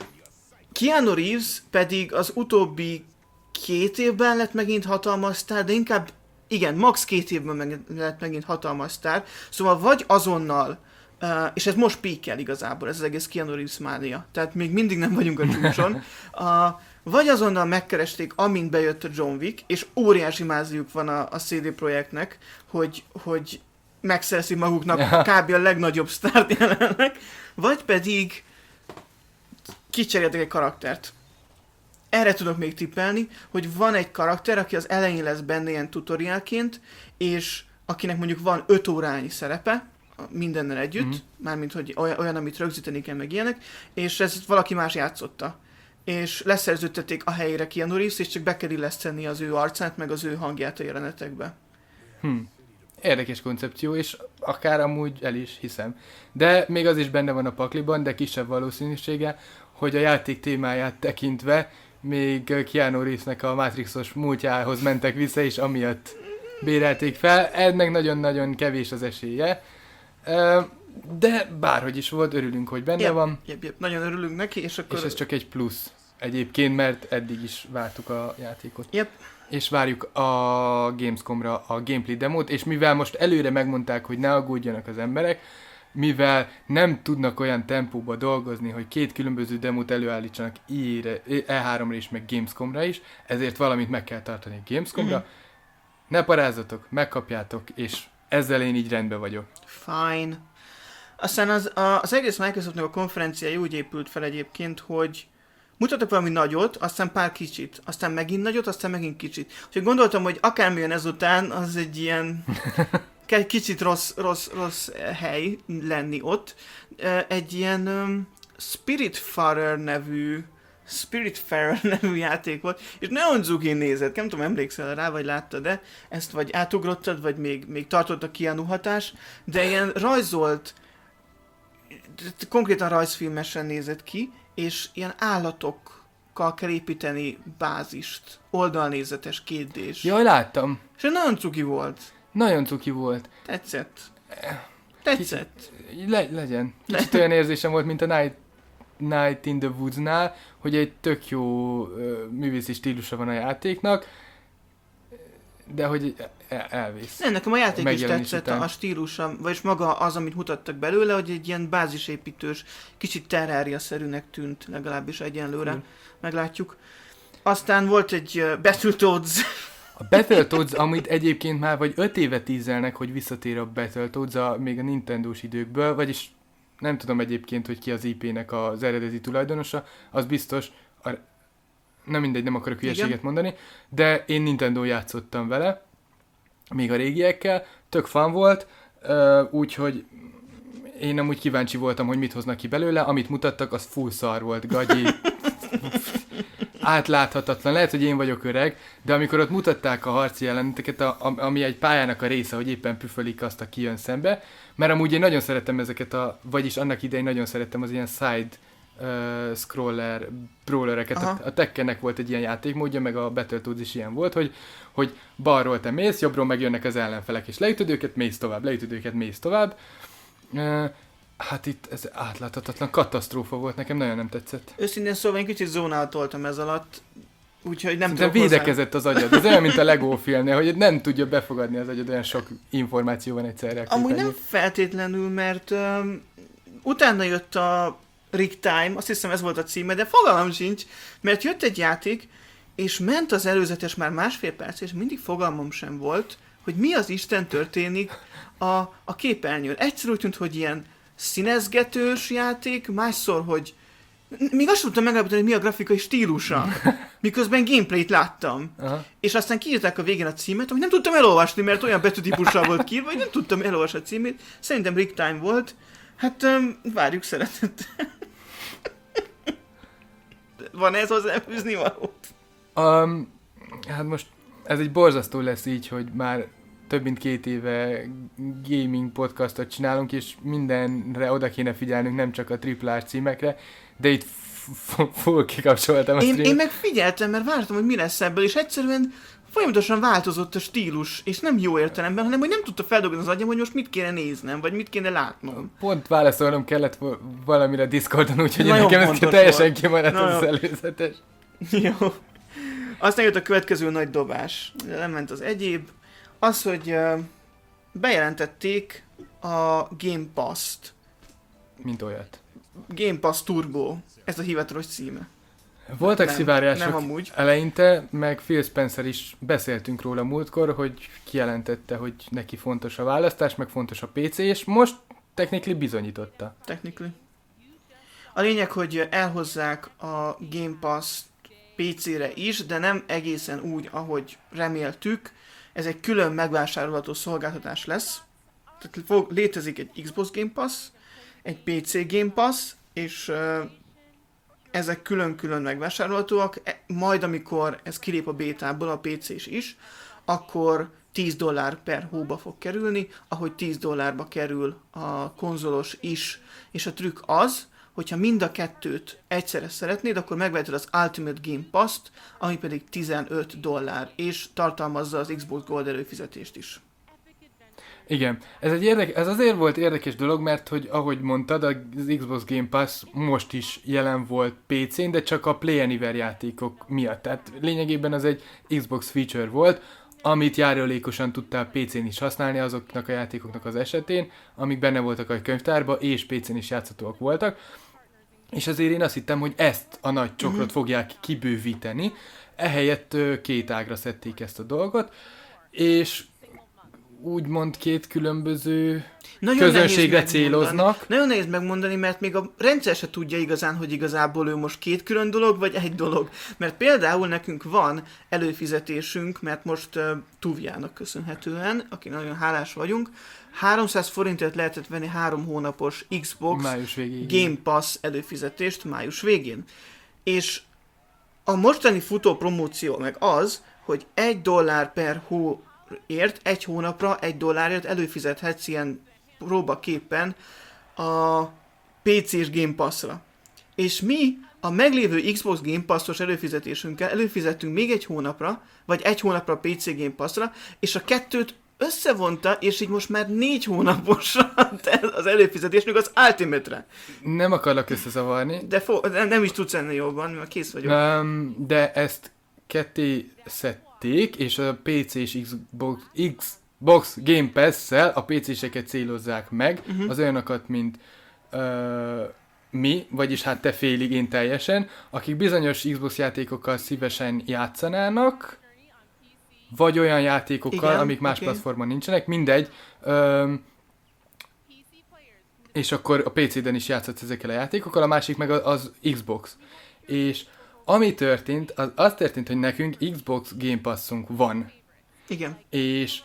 Speaker 1: Keanu Reeves pedig az utóbbi két évben lett megint hatalmas sztár, de inkább igen, max két évben meg, lett megint hatalmas sztár. Szóval vagy azonnal, uh, és ez most píkel igazából, ez az egész Keanu Reeves mánia. Tehát még mindig nem vagyunk a csúcson. Uh, vagy azonnal megkeresték, amint bejött a John Wick, és óriási máziuk van a, a cé dé Projektnek, hogy, hogy megszerzi maguknak kb. A legnagyobb sztárt jelenleg. Vagy pedig kicseréltek egy karaktert. Erre tudok még tippelni, hogy van egy karakter, aki az elején lesz benne ilyen tutoriálként, és akinek mondjuk van öt órányi szerepe, mindennel együtt, mm-hmm. mármint hogy olyan, olyan, amit rögzíteni kell, meg ilyenek, és ezt valaki más játszotta. És leszerződtették a helyére Keanu Reeves, és csak be kell illeszteni az ő arcát, meg az ő hangját a jelenetekbe.
Speaker 2: Hm. érdekes koncepció, és akár amúgy el is hiszem. De még az is benne van a pakliban, de kisebb valószínűsége, hogy a játék témáját tekintve még Keanu Reevesnek a Matrixos múltjához mentek vissza, és amiatt bérelték fel. Ennek nagyon-nagyon kevés az esélye. De bárhogy is volt, örülünk, hogy benne
Speaker 1: yep,
Speaker 2: van.
Speaker 1: Yep, yep. Nagyon örülünk neki, és akkor...
Speaker 2: És ez csak egy plusz egyébként, mert eddig is vártuk a játékot.
Speaker 1: Yep.
Speaker 2: És várjuk a Gamescomra a gameplay demót, és mivel most előre megmondták, hogy ne aggódjanak az emberek, mivel nem tudnak olyan tempóba dolgozni, hogy két különböző demót előállítsanak E háromra is, meg Gamescomra is, ezért valamit meg kell tartani a Gamescomra. Mm-hmm. Ne parázzatok, megkapjátok, és ezzel én így rendben vagyok.
Speaker 1: Fine. Aztán az, az egész Microsoftnak a konferenciája úgy épült fel egyébként, hogy mutatok valami nagyot, aztán pár kicsit, aztán megint nagyot, aztán megint kicsit. Úgyhogy gondoltam, hogy akármilyen ezután, az egy ilyen kicsit rossz, rossz, rossz hely lenni ott. Egy ilyen um, Spiritfarer nevű Spiritfarer nevű játék volt, és nagyon zugin nézett, nem tudom, emlékszel rá, vagy láttad, de ezt vagy átugrottad, vagy még, még tartott a Keanu hatás, de ilyen rajzolt, konkrétan rajzfilmesen nézett ki, és ilyen állatokkal kell építeni bázist, oldalnézetes, kétdés.
Speaker 2: Jaj, láttam.
Speaker 1: És nagyon cuki volt.
Speaker 2: Nagyon cuki volt.
Speaker 1: Tetszett. Tetszett.
Speaker 2: Kicsit, le, legyen. Kicsit olyan érzésem volt, mint a Night, Night in the Woods-nál, hogy egy tök jó uh, művészi stílusa van a játéknak, de hogy el, elvész.
Speaker 1: Nem, nekem a játék is tetszett, után. A stílusa, vagyis maga az, amit mutattak belőle, hogy egy ilyen bázisépítős, kicsit Terraria-szerűnek tűnt, legalábbis egyenlőre. Hmm. Meglátjuk. Aztán volt egy uh, Battletoads.
Speaker 2: A Battletoads, amit egyébként már vagy öt éve tízelnek, hogy visszatér a Battletoads a, még a Nintendós időkből, vagyis nem tudom egyébként, hogy ki az í pé-nek az eredeti tulajdonosa, az biztos, a, nem mindegy, nem akarok hülyeséget mondani, de én Nintendo játszottam vele, még a régiekkel, tök fan volt, úgyhogy én amúgy kíváncsi voltam, hogy mit hoznak ki belőle, amit mutattak, az full szar volt, gagyi, átláthatatlan, lehet, hogy én vagyok öreg, de amikor ott mutatták a harci jeleneteket, a, ami egy pályának a része, hogy éppen püfölik azt, aki jön szembe, mert amúgy én nagyon szeretem ezeket a, vagyis annak idején nagyon szerettem az ilyen side uh, scroller brawlereket. A, a Tekkennek volt egy ilyen játékmódja, meg a Battletoads is ilyen volt, hogy, hogy balról te mész, jobbról megjönnek az ellenfelek, és leütöd őket, mész tovább, leütöd őket, mész tovább. Uh, Hát itt ez átláthatatlan katasztrófa volt, nekem nagyon nem tetszett.
Speaker 1: Őszintén szóval én kicsit zónáltoltam ez alatt, úgyhogy nem
Speaker 2: tudom. Védekezett az agyad, ez olyan, mint a Lego filmnél, hogy nem tudja befogadni az agyad, olyan sok információ van egyszerre.
Speaker 1: Amúgy nem feltétlenül, mert um, utána jött a Rick Time, azt hiszem ez volt a címe, de fogalmam sincs, mert jött egy játék, és ment az előzetes már másfél perc, és mindig fogalmam sem volt, hogy mi az Isten történik a, a képernyőn. Egyszer úgy tűnt, hogy ilyen színezgetős játék, másszor, hogy még azt tudtam megállapítani, hogy mi a grafikai stílusa, miközben gameplayt láttam. Aha. És aztán kiírták a végén a címet, amit nem tudtam elolvasni, mert olyan betűtípussal volt kiírva, hogy nem tudtam elolvasni a címét. Szerintem Rick Time volt. Hát um, várjuk szeretettel. Van ez hozzáfűzni valót?
Speaker 2: Um, hát most ez egy borzasztó lesz így, hogy már több mint két éve gaming podcastot csinálunk, és mindenre oda kéne figyelnünk, nem csak a triple A címekre, de itt full kikapcsoltam a
Speaker 1: én,
Speaker 2: stream.
Speaker 1: Én meg figyeltem, mert vártam, hogy mi lesz ebből, és egyszerűen folyamatosan változott a stílus, és nem jó értelemben, hanem hogy nem tudta feldolgozni az agyam, hogy most mit kéne néznem, vagy mit kéne látnom.
Speaker 2: Pont válaszolnom kellett valamire Discordon, úgyhogy nekem ez teljesen kimaradt az, az előzetes.
Speaker 1: Jó. Aztán jött a következő nagy dobás. Nem ment az egyéb. Az, hogy uh, bejelentették a Game Pass-t.
Speaker 2: Mint olyat.
Speaker 1: Game Pass Turbo. Ez a hivatalos címe.
Speaker 2: Voltak
Speaker 1: nem,
Speaker 2: szivárgások
Speaker 1: nem amúgy.
Speaker 2: Eleinte, meg Phil Spencer is beszéltünk róla múltkor, hogy kijelentette, hogy neki fontos a választás, meg fontos a pé cé, és most technically bizonyította.
Speaker 1: Technically. A lényeg, hogy elhozzák a Game Pass pé cére is, de nem egészen úgy, ahogy reméltük. Ez egy külön megvásárolható szolgáltatás lesz. Tehát fog, létezik egy Xbox Game Pass, egy pé cé Game Pass, és uh, ezek külön-külön megvásárolhatóak. E, majd amikor ez kilép a bétából, a pé cés is, akkor tíz dollár per hóba fog kerülni, ahogy tíz dollárba kerül a konzolos is, és a trükk az, hogyha mind a kettőt egyszerre szeretnéd, akkor megveheted az Ultimate Game Pass-t, ami pedig tizenöt dollár, és tartalmazza az Xbox Gold előfizetést is.
Speaker 2: Igen, ez, egy érdek, ez azért volt érdekes dolog, mert hogy ahogy mondtad, az Xbox Game Pass most is jelen volt pé cén, de csak a Play Anywhere játékok miatt. Tehát lényegében az egy Xbox feature volt, amit járulékosan tudtál pé cén is használni azoknak a játékoknak az esetén, amik benne voltak a könyvtárba, és pé cén is játszhatóak voltak. És azért én azt hittem, hogy ezt a nagy csokrot mm-hmm. fogják kibővíteni, ehelyett két ágra szedték ezt a dolgot, és úgymond két különböző nagyon közönségre céloznak.
Speaker 1: Nagyon nehéz megmondani, mert még a rendszer se tudja igazán, hogy igazából ő most két külön dolog, vagy egy dolog. Mert például nekünk van előfizetésünk, mert most uh, Tuviának köszönhetően, aki nagyon hálás vagyunk, háromszáz forintért lehetett venni három hónapos Xbox Game Pass előfizetést május végén. És a mostani futó promóció meg az, hogy egy dollár per hó ért, egy hónapra egy dollárért előfizethetsz ilyen próbaképpen a pé cés Game Pass-ra. És mi a meglévő Xbox Game Pass-os előfizetésünkkel előfizettünk még egy hónapra, vagy egy hónapra a pé cé Game Pass-ra, és a kettőt összevonta, és így most már négy hónaposra az előfizetésünk az Ultimate-re.
Speaker 2: Nem akarlak összezavarni.
Speaker 1: De fo- nem is tudsz ennél jobban, mert kész vagyok.
Speaker 2: Um, de ezt ketté szedték, és a pé cés Xbox, Xbox Game Pass-szel a pé céseket célozzák meg, uh-huh. az olyanokat, mint uh, mi, vagyis hát te félig, én teljesen, akik bizonyos Xbox játékokkal szívesen játszanának, vagy olyan játékokkal, igen, amik más okay. platformon nincsenek, mindegy. Um, és akkor a pé cén is játszhatsz ezekkel a játékokkal, a másik meg az Xbox. És ami történt, az, az történt, hogy nekünk Xbox Game Passunk van.
Speaker 1: Igen.
Speaker 2: És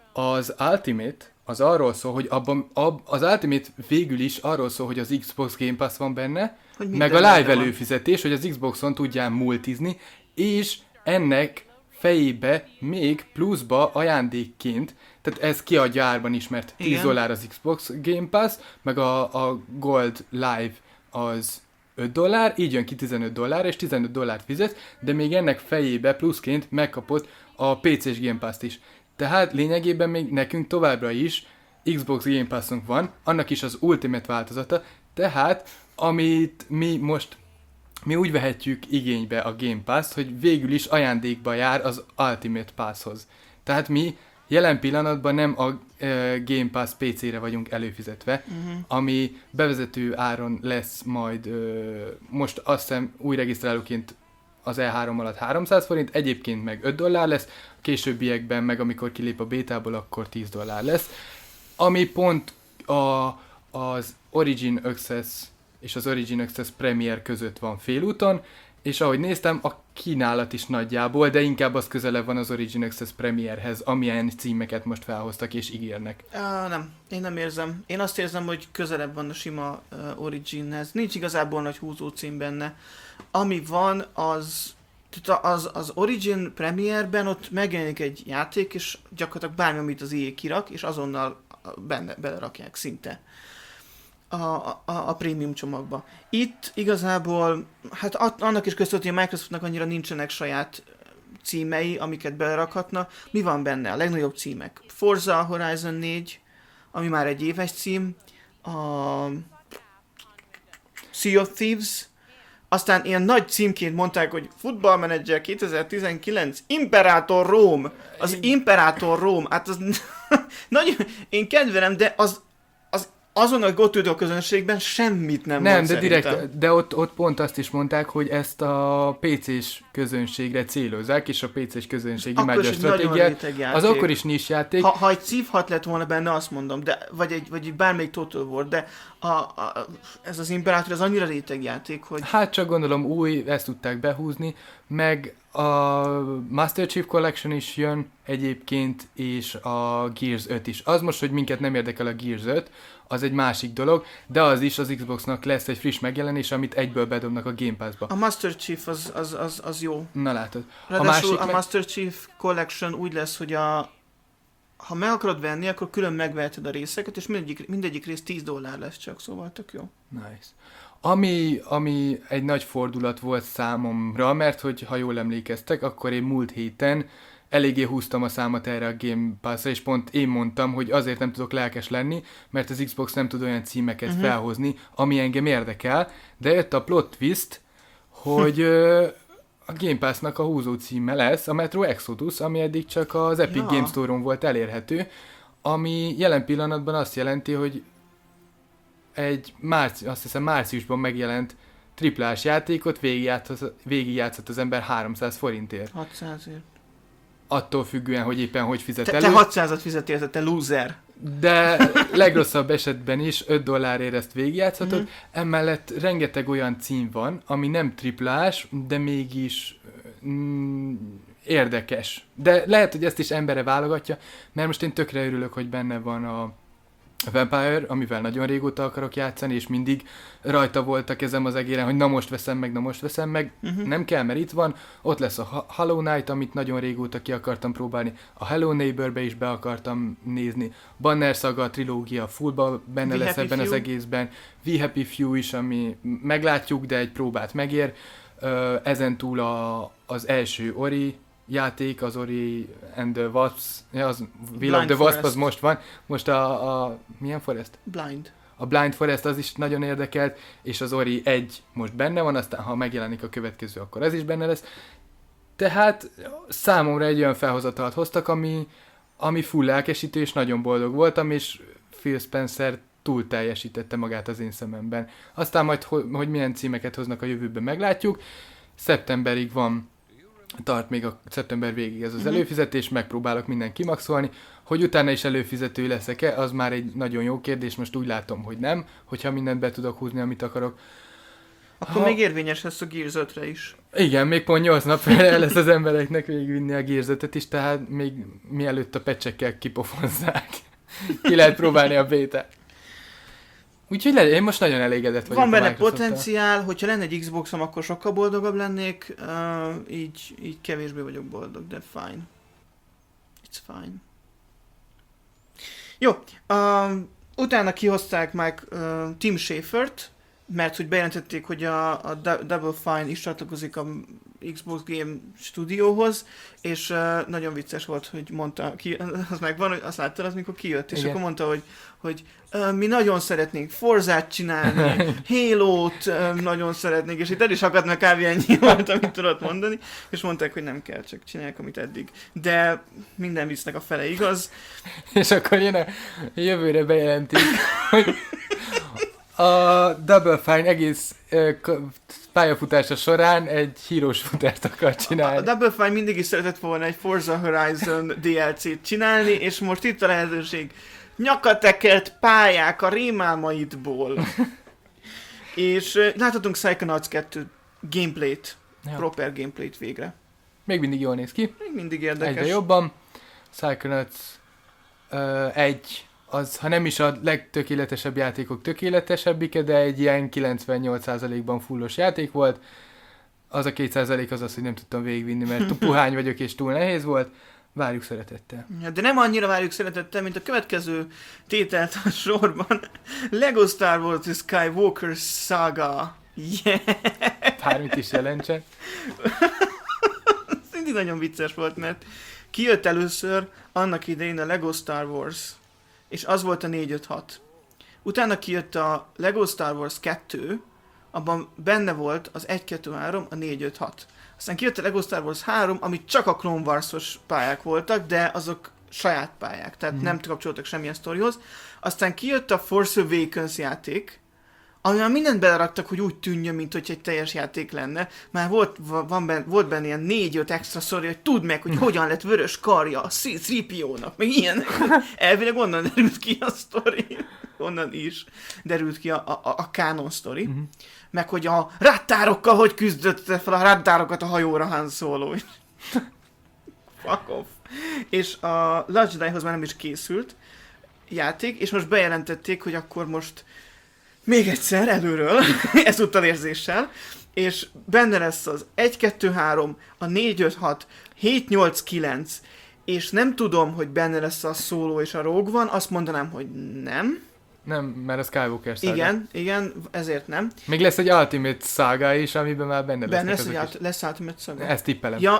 Speaker 2: az Ultimate az arról szól, hogy abban, ab, az Ultimate végül is arról szól, hogy az Xbox Game Pass van benne, meg a live előfizetés, hogy az Xboxon tudjál multizni, és ennek fejébe még pluszba ajándékként, tehát ez kiadja árban is, mert tíz dollár az Xbox Game Pass, meg a, a Gold Live az öt dollár, így jön ki tizenöt dollár, és tizenöt dollárt fizetsz, de még ennek fejébe pluszként megkapod a pé cés Game Pass-t is. Tehát lényegében még nekünk továbbra is Xbox Game Pass-unk van, annak is az Ultimate változata, tehát amit mi most mi úgy vehetjük igénybe a Game Pass-t, hogy végül is ajándékba jár az Ultimate Pass-hoz. Tehát mi jelen pillanatban nem a uh, Game Pass pé cére vagyunk előfizetve, uh-huh. ami bevezető áron lesz majd, uh, most azt hiszem új regisztrálóként az E három alatt háromszáz forint, egyébként meg öt dollár lesz, a későbbiekben meg amikor kilép a bétából, akkor tíz dollár lesz, ami pont a, az Origin Access és az Origin Access Premier között van félúton, és ahogy néztem, a kínálat is nagyjából, de inkább az közelebb van az Origin Access Premierhez, amilyen címeket most felhoztak és ígérnek.
Speaker 1: Uh, nem, én nem érzem. Én azt érzem, hogy közelebb van a sima uh, Originhez. Nincs igazából nagy húzó cím benne. Ami van, az, az, az Origin Premierben ott megjelenik egy játék, és gyakorlatilag bármi, amit az i á kirak, és azonnal benne belerakják szinte. A, a, a prémium csomagba. Itt igazából, hát annak is köszönhető, hogy a Microsoftnak annyira nincsenek saját címei, amiket belerakhatna. Mi van benne? A legnagyobb címek. Forza Horizon négy, ami már egy éves cím, a Sea of Thieves, aztán ilyen nagy címként mondták, hogy Football Manager kétezer-tizenkilenc, Imperator Rome, az Imperator Rome, hát az nagyon, én kedvelem, de az azon a gottődő közönségben semmit nem
Speaker 2: Nem,
Speaker 1: van
Speaker 2: de
Speaker 1: szerintem.
Speaker 2: direkt, de ott, ott pont azt is mondták, hogy ezt a pé cés közönségre célozzák, és a pé cés közönség imádja a stratégiát. Az akkor is nis játék.
Speaker 1: Ha, ha egy Civ hat lett volna benne, azt mondom, de, vagy, egy, vagy egy bármelyik Total War, de a, a, ez az Imperator az annyira rétegjáték, hogy...
Speaker 2: Hát csak gondolom új, ezt tudták behúzni, meg a Master Chief Collection is jön egyébként, és a Gears öt is. Az most, hogy minket nem érdekel a Gears öt, az egy másik dolog, de az is az Xboxnak lesz egy friss megjelenés, amit egyből bedobnak a Game Pass-ba.
Speaker 1: A Master Chief az, az, az, az jó.
Speaker 2: Na látod.
Speaker 1: Ráadásul a, másik a Master meg... Chief Collection úgy lesz, hogy a ha meg akarod venni, akkor külön megveheted a részeket, és mindegyik, mindegyik rész tíz dollár lesz csak, szóval tök jó.
Speaker 2: Nice. Ami, ami egy nagy fordulat volt számomra, mert hogy ha jól emlékeztek, akkor én múlt héten eléggé húztam a számat erre a Game Pass-ra, és pont én mondtam, hogy azért nem tudok lelkes lenni, mert az Xbox nem tud olyan címeket uh-huh. felhozni, ami engem érdekel, de jött a plot twist, hogy ö, a Game Pass-nak a húzó címe lesz a Metro Exodus, ami eddig csak az Epic ja. Games Store-on volt elérhető, ami jelen pillanatban azt jelenti, hogy egy márci, azt hiszem márciusban megjelent triplás játékot végigjátszhat az ember háromszáz forintért.
Speaker 1: hatszázért.
Speaker 2: Attól függően, hogy éppen hogy fizet
Speaker 1: te,
Speaker 2: elő.
Speaker 1: Te hatszázat fizetél, te loser.
Speaker 2: De legrosszabb esetben is öt dollárért ezt végigjátszhatod. Mm-hmm. Emellett rengeteg olyan cím van, ami nem triplás, de mégis mm, érdekes. De lehet, hogy ezt is embere válogatja, mert most én tökre örülök, hogy benne van a Vampire, amivel nagyon régóta akarok játszani, és mindig rajta volt a kezem az egéren, hogy na most veszem meg, na most veszem meg. Uh-huh. Nem kell, mert itt van. Ott lesz a Hollow Knight, amit nagyon régóta ki akartam próbálni. A Hello Neighborbe is be akartam nézni. Banner Saga, a trilógia fullba benne
Speaker 1: We
Speaker 2: lesz
Speaker 1: Happy
Speaker 2: ebben
Speaker 1: Few.
Speaker 2: az egészben. We Happy Few is, ami meglátjuk, de egy próbát megér. Ezen túl a, az első Ori játék, az Ori and the Wasps, ja, az Will of the Wasp, az most van. Most a, a milyen Forest?
Speaker 1: Blind.
Speaker 2: A Blind Forest az is nagyon érdekelt, és az Ori egy most benne van, aztán ha megjelenik a következő, akkor ez is benne lesz. Tehát számomra egy olyan felhozatalt hoztak, ami, ami full lelkesítő, és nagyon boldog voltam, és Phil Spencer túl teljesítette magát az én szememben. Aztán majd, hogy milyen címeket hoznak a jövőben, meglátjuk. Szeptemberig van, tart még a szeptember végig ez az uh-huh. előfizetés, megpróbálok mindent kimaxolni. Hogy utána is előfizető leszek-e, az már egy nagyon jó kérdés, most úgy látom, hogy nem, hogyha mindent be tudok húzni, amit akarok.
Speaker 1: Akkor ha... még érvényes lesz a Gears ötre is.
Speaker 2: Igen, még pont nyolc nap fel lesz az embereknek végigvinni a Gears ötöt is, tehát még mielőtt a patchekkel kipofozzák. Ki lehet próbálni a bétát. Úgyhogy le, én most nagyon elégedett vagyok.
Speaker 1: Van benne potenciál, hogyha lenne egy Xboxom, akkor sokkal boldogabb lennék, uh, így, így kevésbé vagyok boldog, de fine. It's fine. Jó, uh, utána kihozták meg uh, Tim Schafert, mert hogy bejelentették, hogy a, a Double Fine is csatlakozik a Xbox Game Studióhoz, és uh, nagyon vicces volt, hogy mondta, ki, az megvan, hogy azt láttad, az mikor kijött, és igen. Akkor mondta, hogy, hogy uh, mi nagyon szeretnénk Forzát csinálni, Halo-t uh, nagyon szeretnénk, és itt el is akadt, meg kb. Ennyi volt, amit tudott mondani, és mondták, hogy nem kell, csak csinálják, amit eddig. De minden viccnek a fele igaz.
Speaker 2: És akkor jön a jövőre bejelentik, hogy a Double Fine egész uh, pályafutása során egy hírós futást akar csinálni.
Speaker 1: A Double Fine mindig is szeretett volna egy Forza Horizon dé el cét csinálni, és most itt a lehetőség. Nyakatekert pályák a rémálmaidból. És uh, láthatunk Psychonauts kettő gameplayt, ja. proper gameplayt végre.
Speaker 2: Még mindig jól néz ki.
Speaker 1: Még mindig érdekes.
Speaker 2: Egyre jobban. Psychonauts uh, egy az, ha nem is a legtökéletesebb játékok tökéletesebbike, de egy ilyen kilencvennyolc százalékban fullos játék volt. Az a két százalék az az, hogy nem tudtam végigvinni, mert puhány vagyok és túl nehéz volt. Várjuk szeretettel.
Speaker 1: Ja, de nem annyira várjuk szeretettel, mint a következő tételt a sorban. Lego Star Wars The Skywalker Saga. Yeah!
Speaker 2: Bármit is jelentsen.
Speaker 1: Ez mindig nagyon vicces volt, mert kijött először annak idején a Lego Star Wars, és az volt a négy öt hat. Utána kijött a Lego Star Wars kettő, abban benne volt az egy kettő három, a négy öt hat. Aztán kijött a Lego Star Wars három, amit csak a Clone Wars-os pályák voltak, de azok saját pályák, tehát mm. nem kapcsoltak semmilyen sztorihoz. Aztán kijött a Force Awakens játék, amivel mindent beleraktak, hogy úgy tűnjön, mint hogy egy teljes játék lenne. Már volt, van benne, volt benne ilyen négy-öt extra sztori, hogy tudd meg, hogy hogyan lett vörös karja a cé három pé ó-nak, meg ilyenek. Elvileg onnan derült ki a sztori. Onnan is derült ki a, a, a canon sztori. Uh-huh. Meg hogy a rattárokkal hogy küzdötte fel a rattárokat a hajóra Han Solo. Fuck off. És a Last Jedihoz már nem is készült játék, és most bejelentették, hogy akkor most még egyszer előről, ezúttal érzéssel, és benne lesz az egy kettő három, a négy öt hat, hét nyolc kilenc, és nem tudom, hogy benne lesz a Solo és a Rogue One, azt mondanám, hogy nem.
Speaker 2: Nem, mert a Skywalker szága.
Speaker 1: Igen, igen, ezért nem.
Speaker 2: Még lesz egy Ultimate szága is, amiben már benne,
Speaker 1: Benne
Speaker 2: lesznek
Speaker 1: lesz,
Speaker 2: azok
Speaker 1: hogy lesz Ultimate Saga.
Speaker 2: Ezt tippelem.
Speaker 1: Ja.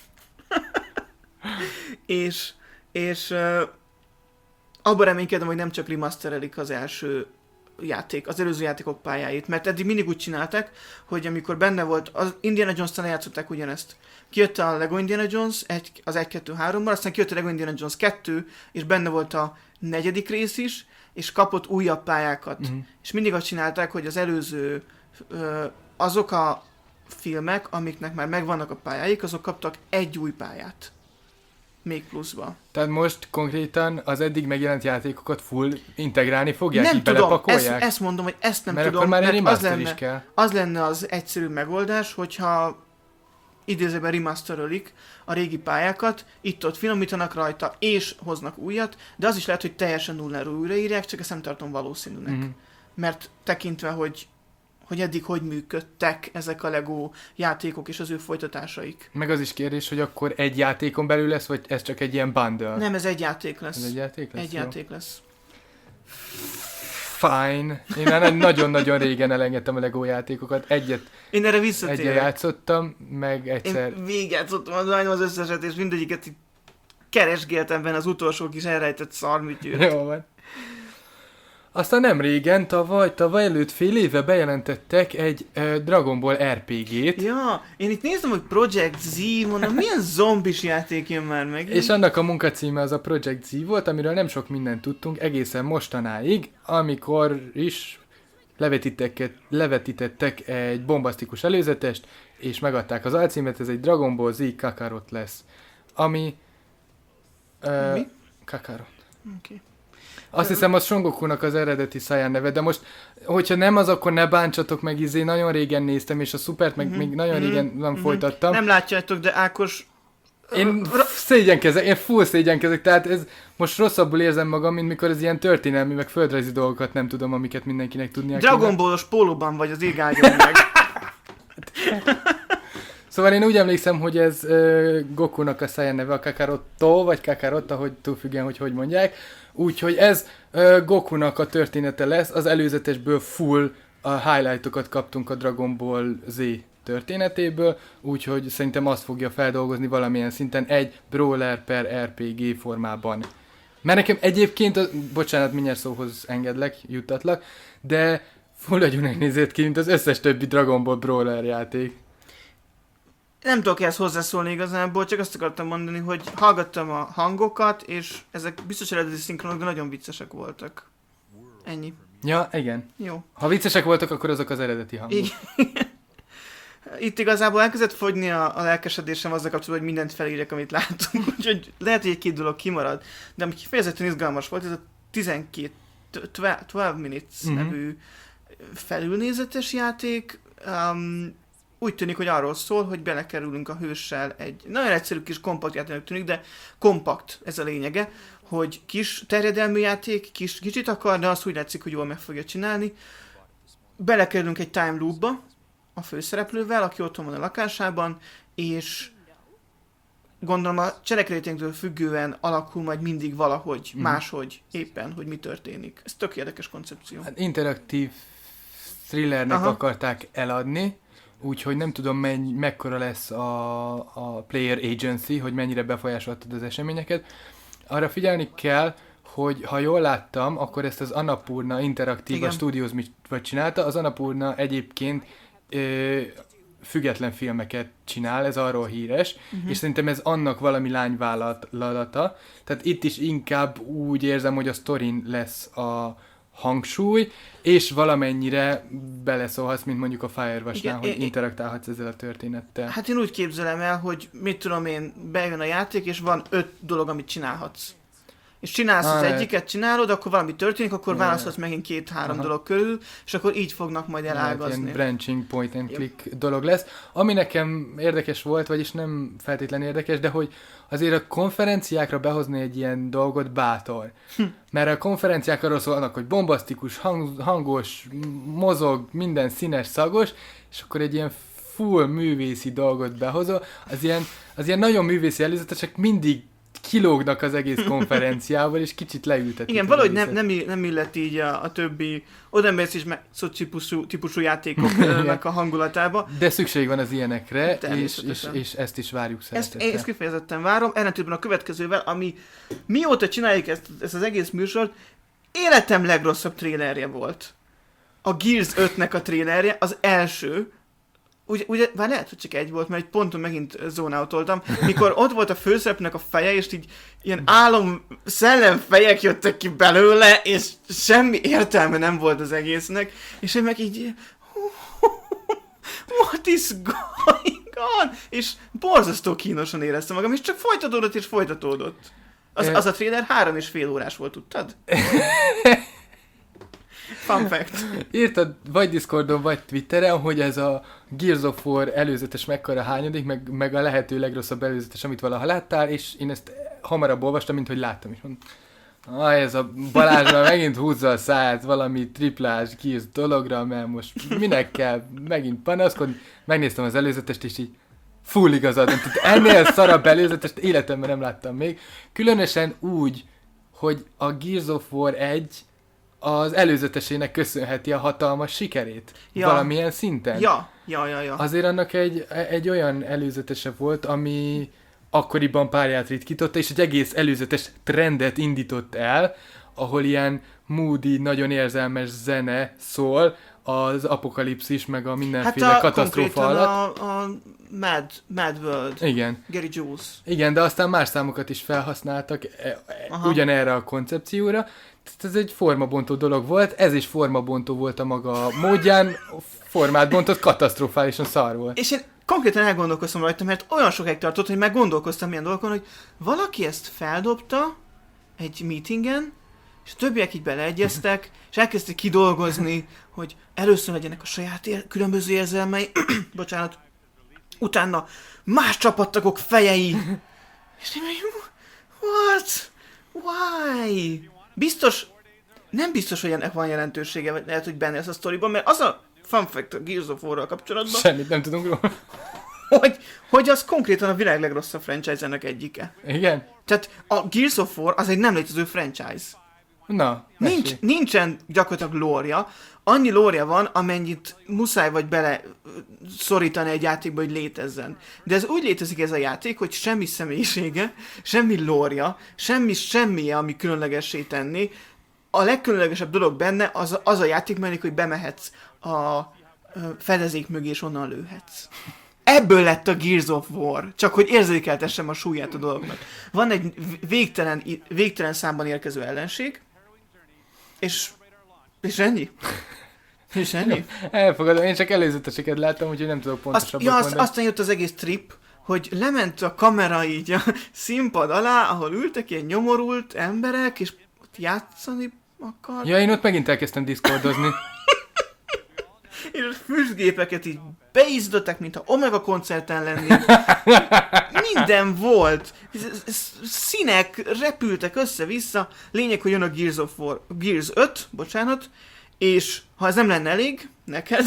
Speaker 1: és és uh, abban reménykedem, hogy nem csak remasterelik az első játék, az előző játékok pályáit, mert eddig mindig úgy csinálták, hogy amikor benne volt, az Indiana Jones-tal játszották ugyanezt. Kijött a Lego Indiana Jones egy, az egy kettő hárommal, aztán kijött a Lego Indiana Jones kettő, és benne volt a negyedik rész is, és kapott újabb pályákat. Uh-huh. És mindig azt csinálták, hogy az előző ö, azok a filmek, amiknek már megvannak a pályáik, azok kaptak egy új pályát. Még pluszba.
Speaker 2: Tehát most konkrétan az eddig megjelent játékokat full integrálni fogják,
Speaker 1: nem
Speaker 2: így
Speaker 1: tudom,
Speaker 2: belepakolják?
Speaker 1: Ezt, ezt mondom, hogy ezt nem
Speaker 2: mert
Speaker 1: tudom,
Speaker 2: akkor már egy
Speaker 1: mert az
Speaker 2: remaster
Speaker 1: lenne,
Speaker 2: is kell.
Speaker 1: az lenne az egyszerű megoldás, hogyha idézőben remasterölik a régi pályákat, itt-ott finomítanak rajta, és hoznak újat, de az is lehet, hogy teljesen nulláról újraírják, csak ezt nem tartom valószínűnek. Mm-hmm. Mert tekintve, hogy hogy eddig hogy működtek ezek a Lego játékok és az ő folytatásaik.
Speaker 2: Meg az is kérdés, hogy akkor egy játékon belül lesz, vagy ez csak egy ilyen bundle?
Speaker 1: Nem, ez egy játék lesz.
Speaker 2: Ez egy játék lesz?
Speaker 1: Egy
Speaker 2: jó.
Speaker 1: játék lesz.
Speaker 2: Fine. Én már nagyon-nagyon régen elengedtem a Lego játékokat. Egyet,
Speaker 1: Én erre visszatérek.
Speaker 2: egyet játszottam, meg egyszer...
Speaker 1: Én végigjátszottam az, az összeset, és mindegyiket így keresgéltem benne az utolsó kis elrejtett szarmütyűt.
Speaker 2: Jó van. Aztán nem régen, tavaly, tavaly előtt fél éve bejelentettek egy uh, Dragon Ball er pé gét.
Speaker 1: Ja, én itt néztem, hogy Project Z, mondom, milyen zombis játék jön már meg.
Speaker 2: És annak a munkacíme az a Project Z volt, amiről nem sok mindent tudtunk egészen mostanáig, amikor is levetítettek, levetítettek egy bombasztikus előzetest, és megadták az alcímet, ez egy Dragon Ball Z Kakarot lesz. Ami... Uh,
Speaker 1: Mi?
Speaker 2: Kakarot.
Speaker 1: Oké. Okay.
Speaker 2: Azt hiszem, az Son Gokunak az eredeti Saiyan neve, de most, hogyha nem az, akkor ne bántsatok meg, izé, nagyon régen néztem, és a Supert meg uh-huh. még nagyon uh-huh. régen nem uh-huh. folytattam.
Speaker 1: Nem látjátok, de Ákos...
Speaker 2: Én szégyenkezek, én full szégyenkezek, tehát ez most rosszabbul érzem magam, mint mikor az ilyen történelmi, meg földrajzi dolgokat nem tudom, amiket mindenkinek tudnia kéne.
Speaker 1: Dragon Ballos pólóban vagy, az ég áldjon meg.
Speaker 2: Szóval én úgy emlékszem, hogy ez uh, Gokunak a Saiyan neve, a Kakaroto, vagy Kakarot, ahogy túl függően, hogy hogy mondják. Úgyhogy ez uh, Gokunak a története lesz, az előzetesből full a highlightokat kaptunk a Dragon Ball Z történetéből, úgyhogy szerintem azt fogja feldolgozni valamilyen szinten egy brawler per er pé gé formában. Mert nekem egyébként, a, bocsánat, mindjárt szóhoz engedlek, juttatlak, de full agyúnak nézett ki, mint az összes többi Dragon Ball brawler játék.
Speaker 1: Nem tudok ezt hozzászólni igazából, csak azt akartam mondani, hogy hallgattam a hangokat, és ezek biztos eredeti szinkronok, de nagyon viccesek voltak. Ennyi.
Speaker 2: Ja, igen.
Speaker 1: Jó.
Speaker 2: Ha viccesek voltak, akkor azok az eredeti hangok.
Speaker 1: Itt igazából elkezdett fogyni a, a lelkesedésem azzal kapcsolatban, hogy mindent felírjak, amit látunk, úgyhogy lehet, hogy egy-két dolog kimarad, de ami kifejezetten izgalmas volt, ez a tizenkét, tizenkettő minutes mm-hmm. nevű felülnézetes játék. Um, úgy tűnik, hogy arról szól, hogy belekerülünk a hőssel egy nagyon egyszerű kis kompakt játéknak tűnik, de kompakt, ez a lényege, hogy kis terjedelmű játék, kis, kicsit akar, de azt úgy látszik, hogy jól meg fogja csinálni. Belekerülünk egy time loopba a főszereplővel, aki otthon van a lakásában, és gondolom a cselekvétünktől függően alakul majd mindig valahogy, mm. máshogy éppen, hogy mi történik. Ez tök érdekes koncepció.
Speaker 2: Hát interaktív thrillernek Aha. akarták eladni, úgyhogy nem tudom, menny, mekkora lesz a, a player agency, hogy mennyire befolyásoltad az eseményeket. Arra figyelni kell, hogy ha jól láttam, akkor ezt az Annapurna Interactive Studios mit csinálta. Az Annapurna egyébként ö, független filmeket csinál, ez arról híres, uh-huh. és szerintem ez annak valami lányvállalata. Tehát itt is inkább úgy érzem, hogy a sztorin lesz a hangsúly, és valamennyire beleszólhatsz, mint mondjuk a Firewatch-nál, hogy interaktálhatsz ezzel a történettel.
Speaker 1: Hát én úgy képzelem el, hogy mit tudom én, bejön a játék, és van öt dolog, amit csinálhatsz. És csinálsz ah, az lehet. egyiket, csinálod, akkor valami történik, akkor yeah. választhatsz megint két-három Aha. dolog körül, és akkor így fognak majd elágazni.
Speaker 2: Ilyen branching point and click yep. dolog lesz. Ami nekem érdekes volt, vagyis nem feltétlen érdekes, de hogy azért a konferenciákra behozni egy ilyen dolgot bátor. Hm. Mert a konferenciák arról szólnak, hogy bombasztikus, hang, hangos, mozog, minden színes, szagos, és akkor egy ilyen full művészi dolgot behozol, az ilyen, az ilyen nagyon művészi előzetesek mindig kilógnak az egész konferenciával, és kicsit leültetik.
Speaker 1: Igen, valahogy nem, nem, nem illet így a, a többi Odenberg és Metszott típusú, típusú játékoknak a hangulatába.
Speaker 2: De szükség van az ilyenekre, és, és, és ezt is várjuk szeretettel.
Speaker 1: Ezt, én ezt kifejezetten várom, ellentétben a következővel, ami mióta csináljuk ezt, ezt az egész műsort, életem legrosszabb trélerje volt. A Gears ötnek a trélerje, az első. Ugye, ugye, már lehet, hogy csak egy volt, mert egy ponton megint zónáutoltam, mikor ott volt a főszereplőnek a feje, és így ilyen álom szellemfejek jöttek ki belőle, és semmi értelme nem volt az egésznek, és én meg így what is going on? És borzasztó kínosan éreztem magam, és csak folytatódott és folytatódott. Az, az a trailer három és fél órás volt, tudtad? Fun fact.
Speaker 2: Írtad vagy Discordon, vagy Twitteren, hogy ez a Gears of War előzetes mekkora hányadik, meg, meg a lehető legrosszabb előzetes, amit valaha láttál, és én ezt hamarabb olvastam, mint hogy láttam is. Mondom, ah, ez a Balázs már megint húzza a száját valami triplás Gears dologra, mert most minek kell megint panaszkodni. Megnéztem az előzetest, és így full igazad. Tehát ennél szarabb előzetest életemben nem láttam még. Különösen úgy, hogy a Gears of War egy az előzetesének köszönheti a hatalmas sikerét. Ja. Valamilyen szinten.
Speaker 1: Ja, ja, ja, ja.
Speaker 2: Azért annak egy, egy olyan előzetese volt, ami akkoriban párját ritkította, és egy egész előzetes trendet indított el, ahol ilyen moody, nagyon érzelmes zene szól az apokalipszis, meg a mindenféle hát a, katasztrófa alatt.
Speaker 1: A, a Mad, Mad World.
Speaker 2: Igen.
Speaker 1: Gary Jules.
Speaker 2: Igen, de aztán más számokat is felhasználtak Aha. ugyanerre a koncepcióra. Ez egy formabontó dolog volt, ez is formabontó volt a maga módján, formát bontott, katasztrofálisan szar volt.
Speaker 1: És én konkrétan elgondolkoztam rajta, mert olyan sokáig tartott, hogy meg gondolkoztam ilyen dolgokon, hogy valaki ezt feldobta egy meetingen, és a többiek így beleegyeztek, és elkezdték kidolgozni, hogy először legyenek a saját ér- különböző érzelmei, bocsánat, utána más csapattagok fejei, és én mondjuk, what? Why? Biztos, nem biztos, hogy ennek van jelentősége, vagy lehet, hogy benne ez a sztoriban, mert az a fun fact a Gears of War-ral kapcsolatban,
Speaker 2: semmit nem tudunk róla,
Speaker 1: hogy, hogy az konkrétan a világ legrosszabb franchise-ennek egyike.
Speaker 2: Igen?
Speaker 1: Tehát a Gears of War az egy nem létező franchise.
Speaker 2: Na,
Speaker 1: Nincs, nincsen gyakorlatilag lore-ja, annyi lore van, amennyit muszáj vagy bele szorítani egy játékba, hogy létezzen. De ez úgy létezik ez a játék, hogy semmi személyisége, semmi lore-ja, semmi semmije, ami különlegessé tenni. A legkülönlegesebb dolog benne az, az a játékmenik, hogy bemehetsz a fedezék mögé, és onnan lőhetsz. Ebből lett a Gears of War, csak hogy érzékeltessem a súlyát a dolognak. Van egy végtelen, végtelen számban érkező ellenség, és, és ennyi. És ennyi.
Speaker 2: Elfogadom, én csak előzeteseket láttam, úgyhogy nem tudok pontosabbat
Speaker 1: ja, azt, aztán jött az egész trip, hogy lement a kamera így a színpad alá, ahol ültek ilyen nyomorult emberek, és ott játszani akar.
Speaker 2: Ja, én ott megint elkezdtem diszkordozni.
Speaker 1: És a füstgépeket így beizdották, mintha Omega koncerten lennék. Minden volt. Színek repültek össze-vissza. Lényeg, hogy jön a Gears of War, Gears öt, bocsánat, és ha ez nem lenne elég neked,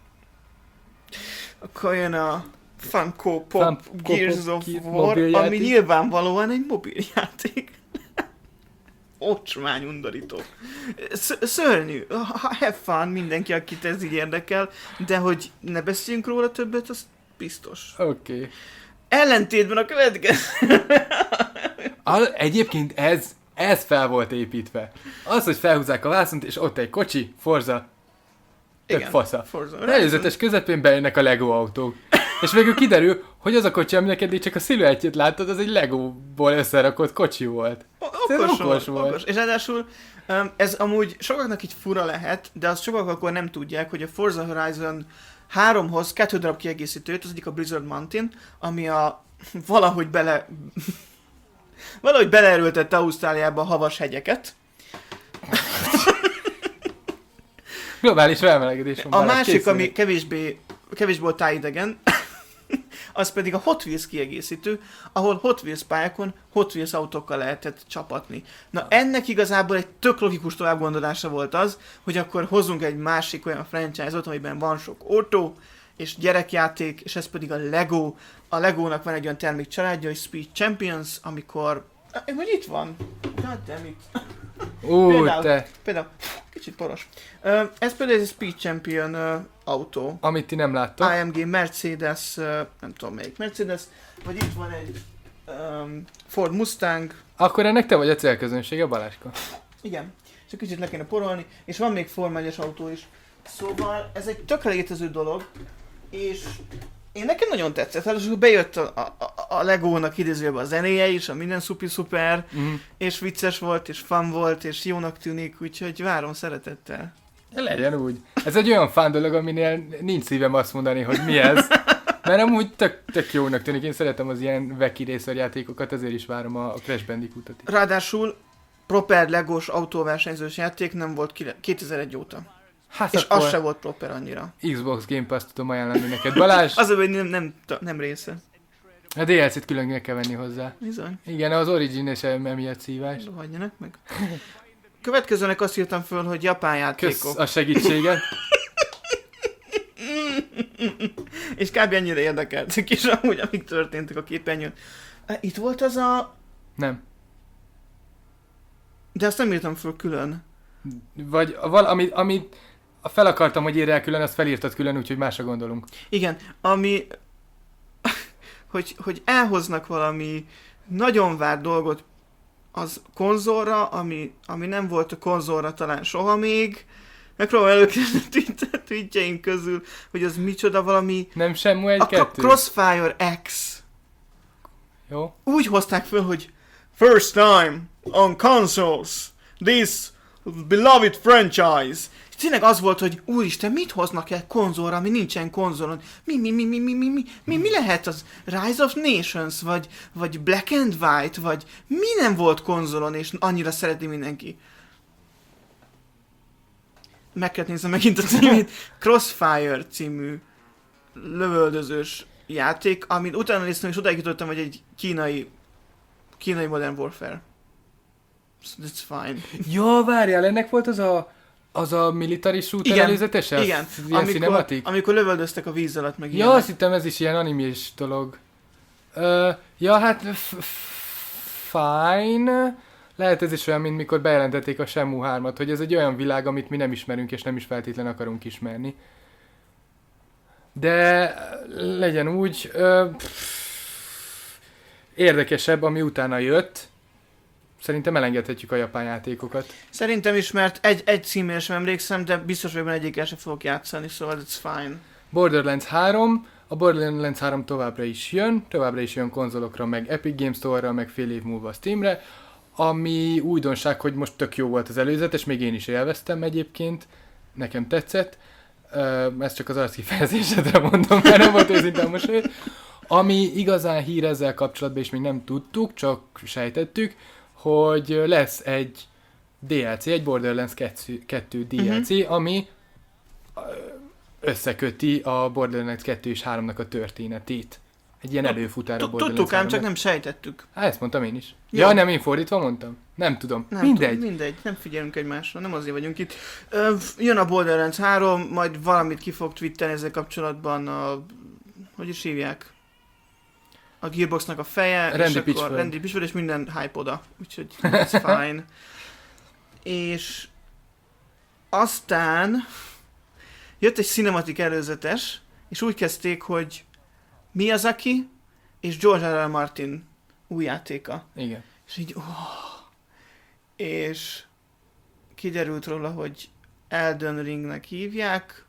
Speaker 1: akkor jön a Funko Pop Funko Gears of War, ami nyilvánvalóan egy mobiljáték. Ocsmány undorító. Szörnyű. Have fun mindenki, akit ez így érdekel, de hogy ne beszéljünk róla többet, az biztos.
Speaker 2: Oké. Okay.
Speaker 1: Ellentétben a következő.
Speaker 2: Egyébként ez, ez fel volt építve. Az, hogy felhúzzák a vászont, és ott egy kocsi, Forza. Tök fasza. Előzetes közepén bejönnek a Lego autók. És végül kiderül, hogy az a kocsi, aminek eddig csak a sziluettjét láttad, az egy Legóból összerakott kocsi volt.
Speaker 1: Okos, okos volt. Okos. És ráadásul ez amúgy sokaknak így fura lehet, de azt sokak akkor nem tudják, hogy a Forza Horizon háromhoz kettő darab kiegészítőt, az egyik a Blizzard Mountain, ami a valahogy bele valahogy beleerőltette Ausztráliába a havas hegyeket.
Speaker 2: Globális felmelegedés van.
Speaker 1: A másik, készülni. Ami kevésbé, kevésbé volt tájidegen, az pedig a Hot Wheels kiegészítő, ahol Hot Wheels pályákon Hot Wheels autókkal lehetett csapatni. Na ennek igazából egy tök logikus továbbgondolása volt az, hogy akkor hozzunk egy másik olyan franchise-ot, amiben van sok autó, és gyerekjáték, és ez pedig a Lego. A Legónak van egy olyan termékcsaládja, hogy Speed Champions, amikor Vagy itt van. Goddammit.
Speaker 2: Ú,
Speaker 1: Például,
Speaker 2: te.
Speaker 1: például, kicsit poros. Uh, ez például egy Speed Champion uh, autó.
Speaker 2: Amit ti nem láttok.
Speaker 1: á em gé, Mercedes, uh, nem tudom melyik Mercedes, vagy itt van egy um, Ford Mustang.
Speaker 2: Akkor ennek te vagy a célközönsége, Balázska.
Speaker 1: Igen, csak kicsit le kéne porolni, és van még Forma egyes autó is. Szóval ez egy tökre létező dolog, és én nekem nagyon tetszett, hát és bejött a, a, a Legónak idézőjében a zenéje is, a minden szupi-szuper,
Speaker 2: Mm.
Speaker 1: és vicces volt, és fun volt, és jónak tűnik, úgyhogy várom szeretettel.
Speaker 2: Legyen úgy. Ez egy olyan fán dolog, aminél nincs szívem azt mondani, hogy mi ez. Mert amúgy tök, tök jónak tűnik. Én szeretem az ilyen Wacky Racer játékokat, ezért is várom a Crash Bandicootot is.
Speaker 1: Ráadásul proper Legós autóversenyzős játék nem volt kétezer-egy óta.
Speaker 2: Hát
Speaker 1: És
Speaker 2: akkor
Speaker 1: az se volt proper annyira.
Speaker 2: Xbox Game Pass tudom ajánlani neked. Balázs,
Speaker 1: Az a hogy nem, nem, nem része.
Speaker 2: a dé el cét külön kell venni hozzá.
Speaker 1: Bizony.
Speaker 2: Igen, az Origin és emiatt szívás.
Speaker 1: Hagyjanak meg. Következőnek azt írtam föl, hogy japán játékok.
Speaker 2: Kösz a segítséget.
Speaker 1: És kb. Ennyire érdekeltek is amúgy, amik történtek a képernyőn. Itt volt az a...
Speaker 2: Nem.
Speaker 1: De azt nem írtam föl külön.
Speaker 2: Vagy valami, amit fel akartam, hogy írj el külön, azt felírtad külön, úgyhogy másra gondolunk.
Speaker 1: Igen, ami... hogy, hogy elhoznak valami nagyon várt dolgot az konzolra, ami, ami nem volt a konzolra talán soha még. Megpróbálom előkezdeni a tweetjeink közül, hogy az micsoda valami...
Speaker 2: Nem semmi egy
Speaker 1: A
Speaker 2: kettő.
Speaker 1: Crossfire X.
Speaker 2: Jó.
Speaker 1: Úgy hozták föl, hogy first time on consoles, this beloved franchise. És tényleg az volt, hogy úristen, mit hoznak el konzolra, ami nincsen konzolon? Mi, mi, mi, mi, mi, mi, mi, mi, mi lehet az? Rise of Nations, vagy, vagy Black and White, vagy mi nem volt konzolon, és annyira szereti mindenki? Meg kell nézni megint a címét. Crossfire című lövöldözős játék, amit utána néztem, és odáig jutottam, hogy egy kínai kínai Modern Warfare. So that's fine.
Speaker 2: Ja, várjál, ennek volt az a az a military shooter
Speaker 1: Igen,
Speaker 2: előzetese?
Speaker 1: igen.
Speaker 2: Ilyen
Speaker 1: Amikor,
Speaker 2: cinematic?
Speaker 1: amikor lövöldöztek a víz alatt, meg
Speaker 2: Ja,
Speaker 1: ilyenek.
Speaker 2: azt hittem ez is ilyen animés dolog. Uh, ja, hát f- f- fine. Lehet ez is olyan, mint mikor bejelentették a Shenmue hármat, hogy ez egy olyan világ, amit mi nem ismerünk, és nem is feltétlen akarunk ismerni. De legyen úgy. Uh, érdekesebb, ami utána jött. Szerintem elengedhetjük a japán játékokat.
Speaker 1: Szerintem is, mert egy, egy címére sem emlékszem, de biztos vagyok benne egyikkel sem fogok játszani, szóval it's fine.
Speaker 2: Borderlands három. A Borderlands három továbbra is jön, továbbra is jön konzolokra, meg Epic Games Store-ra, meg fél év múlva Steamre, ami újdonság, hogy most tök jó volt az előzetes, még én is élveztem egyébként, nekem tetszett, uh, ezt csak az arckifejezésedre mondom, mert nem volt őszinte a mosoly. Ami igazán hír ezzel kapcsolatban, és még nem tudtuk, csak sejtettük, hogy lesz egy dé el cé, egy Borderlands kettő dé el cé, uh-huh. ami összeköti a Borderlands kettő és háromnak a történetét. Egy ilyen előfutár a Borderlands
Speaker 1: Tudtuk ám, csak
Speaker 2: háromnak.
Speaker 1: nem sejtettük.
Speaker 2: Há, ezt mondtam én is.
Speaker 1: Jó.
Speaker 2: Ja, nem, én fordítva mondtam? Nem tudom.
Speaker 1: Nem
Speaker 2: Mindegy.
Speaker 1: Tudom, mindegy, nem figyelünk egymásra, nem azért vagyunk itt. Ö, jön a Borderlands három, majd valamit ki fog twittelni ezzel kapcsolatban a... Hogy is hívják? A Gearboxnak a feje,
Speaker 2: Randy
Speaker 1: és akkor
Speaker 2: Pitchford.
Speaker 1: Randy Pitchford, és minden hype oda. Úgyhogy it's fine. És aztán jött egy cinematic előzetes, és úgy kezdték, hogy Miyazaki és George R. R. Martin új játéka.
Speaker 2: Igen.
Speaker 1: És így, oh. És kiderült róla, hogy Elden Ringnek hívják,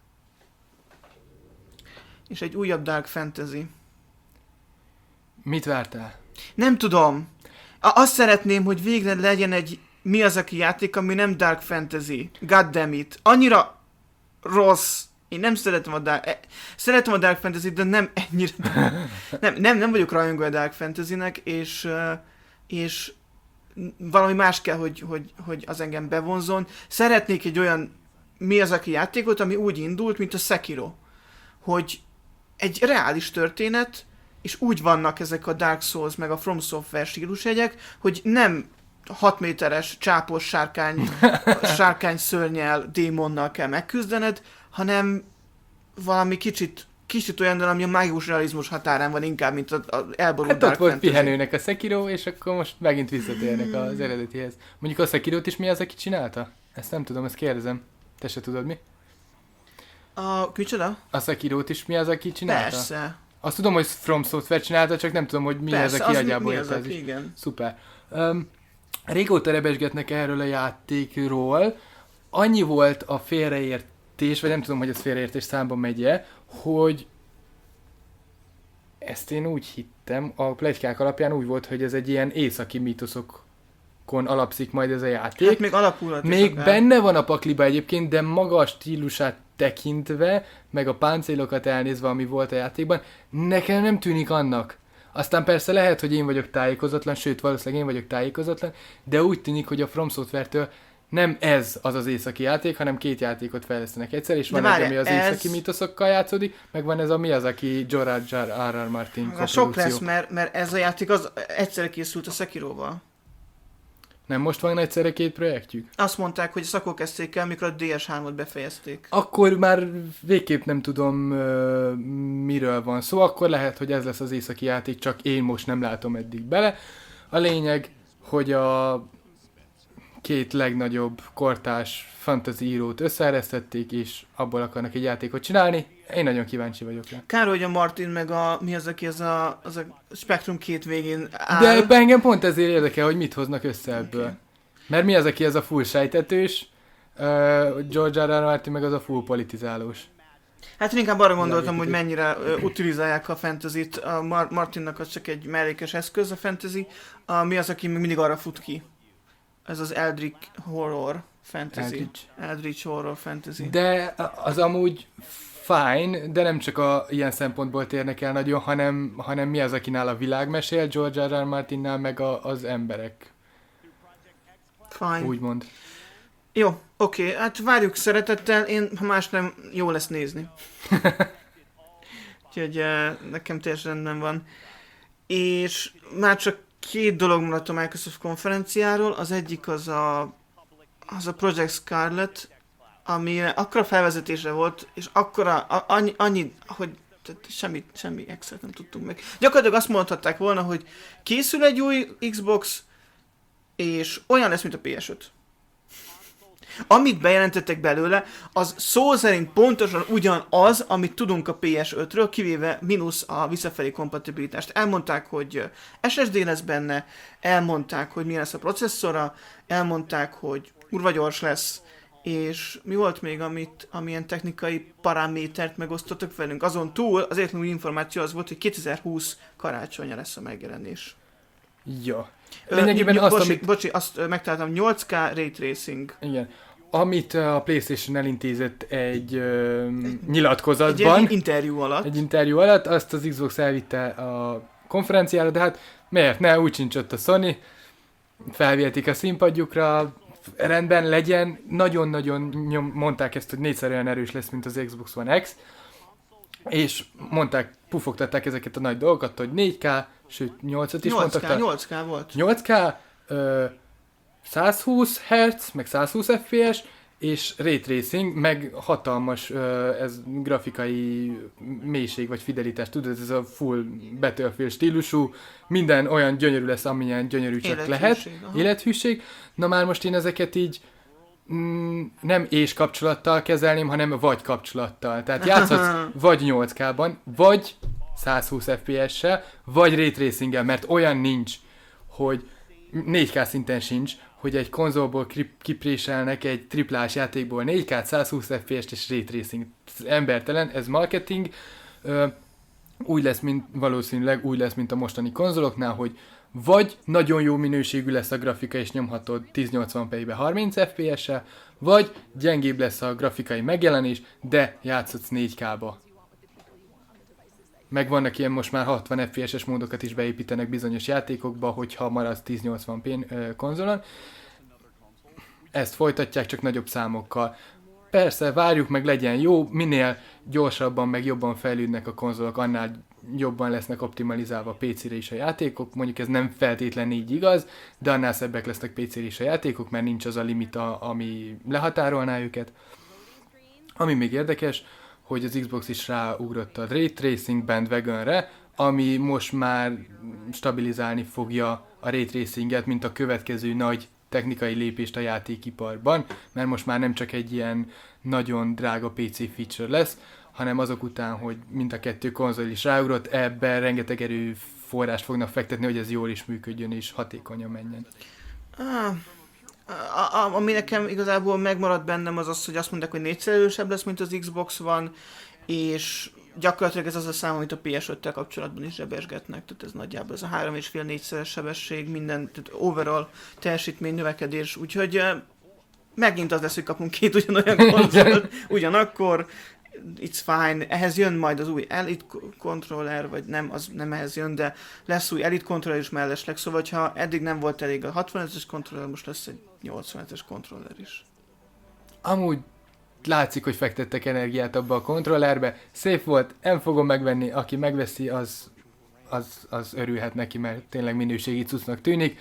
Speaker 1: és egy újabb Dark Fantasy.
Speaker 2: Mit vártál?
Speaker 1: Nem tudom. A- azt szeretném, hogy végre legyen egy Miyazaki játék, ami nem Dark Fantasy. Goddammit. Annyira rossz. Én nem szeretem a Dark... e- Szeretem a Dark Fantasy, de nem ennyire... nem, nem, nem vagyok rajongó a Dark Fantasynek, és... Uh, és valami más kell, hogy, hogy, hogy az engem bevonzon. Szeretnék egy olyan Miyazaki játékot, ami úgy indult, mint a Sekiro. Hogy egy reális történet, és úgy vannak ezek a Dark Souls meg a From Software stílusjegyek, hogy nem hat méteres csápos sárkány, sárkány szörnyel, démonnal kell megküzdened, hanem valami kicsit kicsit olyan, ami a mágikus realizmus határán van inkább, mint az elborult
Speaker 2: Hát
Speaker 1: Dark
Speaker 2: ott volt
Speaker 1: Fantasy.
Speaker 2: pihenőnek a Sekiro, és akkor most megint visszatérnek az eredetihez. Mondjuk a Sekirot is mi az, aki csinálta? Ezt nem tudom, ezt kérdezem. Te se tudod mi?
Speaker 1: A micsoda?
Speaker 2: A Sekirot is mi az, aki csinálta?
Speaker 1: Persze.
Speaker 2: Azt tudom, hogy From Software csinálta, csak nem tudom, hogy mi
Speaker 1: Persze,
Speaker 2: az, aki
Speaker 1: az
Speaker 2: agyából
Speaker 1: mi az,
Speaker 2: jött ez
Speaker 1: aki,
Speaker 2: is.
Speaker 1: igen.
Speaker 2: Szuper. Um, régóta rebesgetnek erről a játékról. Annyi volt a félreértés, vagy nem tudom, hogy ez félreértés számba megye, hogy ezt én úgy hittem, a pletykák alapján úgy volt, hogy ez egy ilyen északi mítoszokon alapszik majd ez a játék.
Speaker 1: Hát még alapulhat is
Speaker 2: Még
Speaker 1: akár.
Speaker 2: benne van a pakliba egyébként, de maga a stílusát tekintve, meg a páncélokat elnézve, ami volt a játékban, nekem nem tűnik annak. Aztán persze lehet, hogy én vagyok tájékozatlan, sőt valószínűleg én vagyok tájékozatlan, de úgy tűnik, hogy a From Software-től nem ez az az északi játék, hanem két játékot fejlesztenek egyszer, és
Speaker 1: De
Speaker 2: van
Speaker 1: várjál,
Speaker 2: egy, ami az
Speaker 1: ez-
Speaker 2: északi mítoszokkal játszódik, meg van ez a mi az, aki George R. R. Martin
Speaker 1: Na, sok lesz,
Speaker 2: koprodukció.
Speaker 1: mert, mert ez a játék az egyszerre készült a Sekiroval.
Speaker 2: Nem most van egyszerre két projektjük?
Speaker 1: Azt mondták, hogy szakok kezdték el, mikor a dé es hármat befejezték.
Speaker 2: Akkor már végképp nem tudom, uh, miről van szó, akkor lehet, hogy ez lesz az északi játék, csak én most nem látom eddig bele. A lényeg, hogy a két legnagyobb kortás fantasy írót összeeresztették, és abból akarnak egy játékot csinálni. Én nagyon kíváncsi vagyok rá.
Speaker 1: Kár, hogy a Martin meg a, mi az, aki az a, az a Spektrum két végén áll.
Speaker 2: De engem pont ezért érdekel, hogy mit hoznak össze ebből.
Speaker 1: Okay.
Speaker 2: Mert mi az, aki ez a full sejtetős, uh, George R. R. Martin meg az a full politizálós.
Speaker 1: Hát én inkább arra gondoltam, hogy
Speaker 2: Legitikus.
Speaker 1: mennyire uh, utilizálják a fantasyt. A Mar- Martinnak az csak egy mellékes eszköz a fantasy. A, mi az, aki még mindig arra fut ki? Ez az Eldritch Horror Fantasy.
Speaker 2: Eldritch.
Speaker 1: Eldritch Horror Fantasy.
Speaker 2: De az amúgy fine, de nem csak a ilyen szempontból térnek el nagyon, hanem, hanem mi az, akinál a világ mesél, George R. R. Martinnál meg a, az emberek,
Speaker 1: Fine.
Speaker 2: úgymond.
Speaker 1: Jó, oké, okay, hát várjuk szeretettel, én, ha más nem, jó lesz nézni. Úgyhogy uh, nekem teljesen rendben van. És már csak két dolog maradt a Microsoft konferenciáról, az egyik az a, az a Project Scarlet, ami akkora felvezetése volt, és akkora, a, annyi, annyi, hogy tehát semmi, semmi extra nem tudtunk meg. Gyakorlatilag azt mondhatták volna, hogy készül egy új Xbox, és olyan lesz, mint a pé es öt. Amit bejelentettek belőle, az szó szerint pontosan ugyanaz, amit tudunk a pé es ötről, kivéve mínusz a visszafelé kompatibilitást. Elmondták, hogy es es dé lesz benne, elmondták, hogy milyen lesz a processzora, elmondták, hogy kurva gyors lesz, és mi volt még, amit, amilyen technikai paramétert megosztottak velünk. Azon túl az egyetlen új információ az volt, hogy kétezer-húsz karácsonya lesz a megjelenés.
Speaker 2: Ja.
Speaker 1: Ö,
Speaker 2: Lényegében
Speaker 1: ny-
Speaker 2: azt,
Speaker 1: bocsi,
Speaker 2: amit...
Speaker 1: bocsi, azt ö, megtaláltam, nyolc ká Ray Tracing.
Speaker 2: Igen. Amit a PlayStation elintézett egy ö,
Speaker 1: Egy
Speaker 2: nyilatkozatban,
Speaker 1: ilyen interjú alatt.
Speaker 2: egy interjú alatt, azt az Xbox elvitte a konferenciára, de hát miért ne, úgy sincs ott a Sony, felvietik a színpadjukra, rendben legyen, nagyon-nagyon nyom, mondták ezt, hogy négyszer olyan erős lesz, mint az Xbox One X, és mondták, pufogtatták ezeket a nagy dolgokat, hogy négy ká, sőt nyolcat is
Speaker 1: nyolc ká,
Speaker 2: mondtak.
Speaker 1: nyolc ká volt.
Speaker 2: nyolc ká, ö, százhúsz hertz, meg százhúsz ef pé es, és Ray Tracing, meg hatalmas ö, ez grafikai mélység vagy fidelitás, tudod, ez a full Battlefield stílusú, minden olyan gyönyörű lesz, amilyen gyönyörű csak lehet,
Speaker 1: aha.
Speaker 2: élethűség. Na már most én ezeket így mm, nem és kapcsolattal kezelném, hanem vagy kapcsolattal. Tehát játszhatsz vagy nyolc ká-ban, vagy százhúsz ef pé es-sel, vagy Ray Tracing-el, mert olyan nincs, hogy négy ká szinten sincs, hogy egy konzolból kipréselnek egy triplás játékból négy ká, százhúsz ef pé es-t és Ray Tracing. Ez embertelen, ez marketing. Ö, úgy lesz, mint, valószínűleg úgy lesz, mint a mostani konzoloknál, hogy vagy nagyon jó minőségű lesz a grafika és nyomhatod ezernyolcvan pé-be harminc ef pé es-sel, vagy gyengébb lesz a grafikai megjelenés, de játszhatsz négy ká-ba. Meg vannak ilyen most már hatvan ef pé es-es módokat is beépítenek bizonyos játékokba, hogyha maradsz ezernyolcvan pé konzolon. Ezt folytatják, csak nagyobb számokkal. Persze, várjuk meg, legyen jó, minél gyorsabban, meg jobban fejlődnek a konzolok, annál jobban lesznek optimalizálva a pé cére is a játékok. Mondjuk ez nem feltétlenül így igaz, de annál szebbek lesznek pé cére is a játékok, mert nincs az a limita, ami lehatárolná őket. Ami még érdekes, hogy az Xbox is ráugrott a Ray Tracing bandwagonre, ami most már stabilizálni fogja a Ray Tracinget, mint a következő nagy technikai lépést a játékiparban, mert most már nem csak egy ilyen nagyon drága pé cé feature lesz, hanem azok után, hogy mind a kettő konzol is ráugrott, ebben rengeteg erőforrást fognak fektetni, hogy ez jól is működjön és hatékonyan menjen.
Speaker 1: Ah, a, a, ami nekem igazából megmaradt bennem az az, hogy azt mondják, hogy négyszer erősebb lesz, mint az Xbox One, és gyakorlatilag ez az a szám, amit a pé es öttel kapcsolatban is zsebesgetnek, tehát ez nagyjából ez a három és fél négyszeres sebesség, minden, tehát overall teljesítmény növekedés, úgyhogy uh, megint az lesz, hogy kapunk két ugyanolyan konzolt, ugyanakkor it's fine, ehhez jön majd az új Elite controller, vagy nem, az nem ehhez jön, de lesz új Elite controller is mellesleg, szóval ha eddig nem volt elég a hatvanötös controller, most lesz egy nyolcvanötös controller is.
Speaker 2: Amúgy látszik, hogy fektettek energiát abba a kontrollerbe, szép volt, nem fogom megvenni, aki megveszi, az, az, az örülhet neki, mert tényleg minőségi cuccnak tűnik.